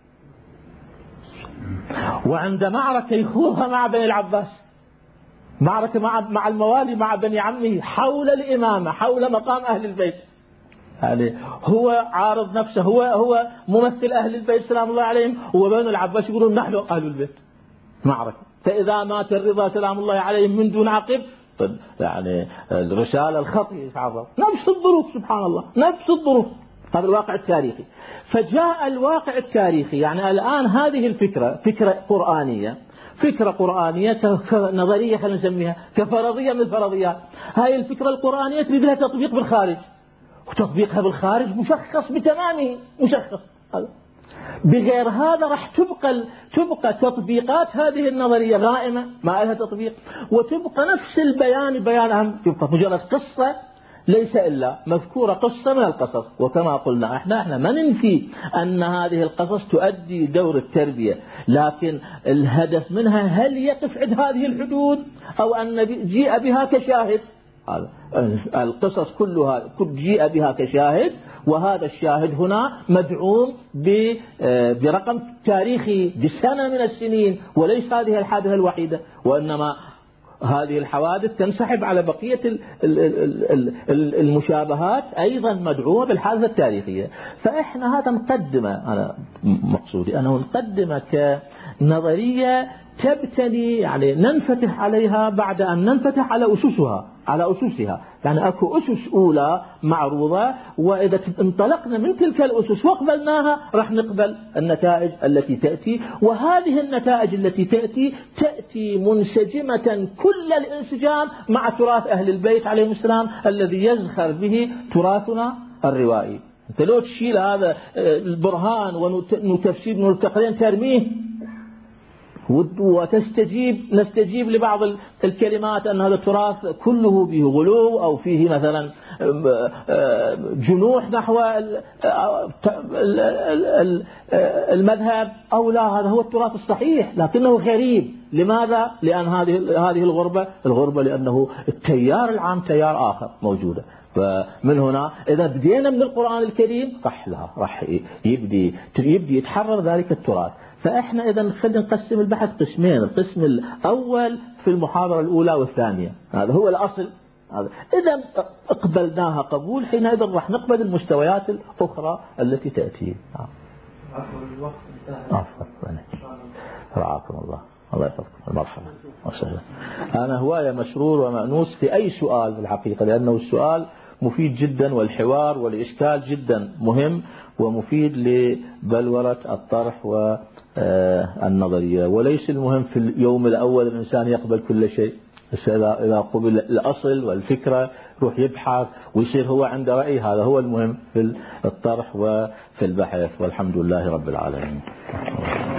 وعند معركة يخوضها مع بني العباس، معركة مع مع الموالي مع بني عمه حول الإمامة، حول مقام أهل البيت. يعني هو عارض نفسه، هو هو ممثل أهل البيت سلام الله عليهم، وبني العباس يقولون نحن أهل البيت. معركة، فإذا مات الرضا سلام الله عليهم من دون عقب، يعني الرسالة الخط يتعرض. نفس الظروف سبحان الله، نفس الظروف. هذا الواقع التاريخي. فجاء الواقع التاريخي، يعني الآن هذه الفكرة فكرة قرآنية، فكرة قرآنية كنظرية خلينا نسميها كفرضية من الفرضيات. هاي الفكرة القرآنية تريد لها تطبيق بالخارج، وتطبيقها بالخارج مشخص بتمامه، مشخص. بغير هذا راح تبقى تبقى تطبيقات هذه النظرية غائمة ما لها تطبيق، وتبقى نفس البيان بيانها، تبقى مجرد قصة ليس إلا مذكورة قصة من القصص. وكما قلنا احنا احنا ما ننفي أن هذه القصص تؤدي دور التربية، لكن الهدف منها هل يقف عند هذه الحدود أو أن جيء بها كشاهد. القصص كلها جيء بها كشاهد، وهذا الشاهد هنا مدعوم برقم تاريخي بسنة من السنين، وليس هذه الحادثة الوحيدة، وإنما هذه الحوادث تنسحب على بقية المشابهات أيضا مدعومة بالحادثة التاريخية. فإحنا هذا نقدمه، أنا مقصودي أنا نقدمه كنظرية تبتني، يعني ننفتح عليها بعد أن ننفتح على أسسها على أسسها يعني أكو أسس أولى معروضة، وإذا انطلقنا من تلك الأسس وقبلناها راح نقبل النتائج التي تأتي. وهذه النتائج التي تأتي تأتي منسجمة كل الانسجام مع تراث أهل البيت عليهم السلام الذي يزخر به تراثنا الروائي. أنت لو تشيل هذا البرهان ونتفسير من التقرين ترميه وتستجيب نستجيب لبعض الكلمات أن هذا التراث كله به غلو أو فيه مثلا جنوح نحو المذهب، أو لا، هذا هو التراث الصحيح لكنه غريب. لماذا؟ لأن هذه هذه الغربة الغربة لأنه التيار العام تيار آخر موجودة. فمن هنا إذا بدينا من القرآن الكريم راح لها راح يبدي يبدي يتحرر ذلك التراث. فإحنا إذا خلينا نقسم البحث قسمين، القسم الأول في المحاضرة الأولى والثانية، هذا هو الأصل. هذا إذا اقبلناها قبول، حينئذ راح نقبل المستويات الأخرى التي تأتي. عفوا رعاكم الله، الله يحفظكم. المرحبا وسهلا. أنا هواية مسرور ومأنوس في أي سؤال في الحقيقة، لأنه السؤال مفيد جدا، والحوار والإشكال جدا مهم ومفيد لبلورة الطرح والنظرية. وليس المهم في اليوم الأول الإنسان يقبل كل شيء، بس إذا قبل الأصل والفكرة روح يبحث ويصير هو عنده رأي، هذا هو المهم في الطرح وفي البحث. والحمد لله رب العالمين.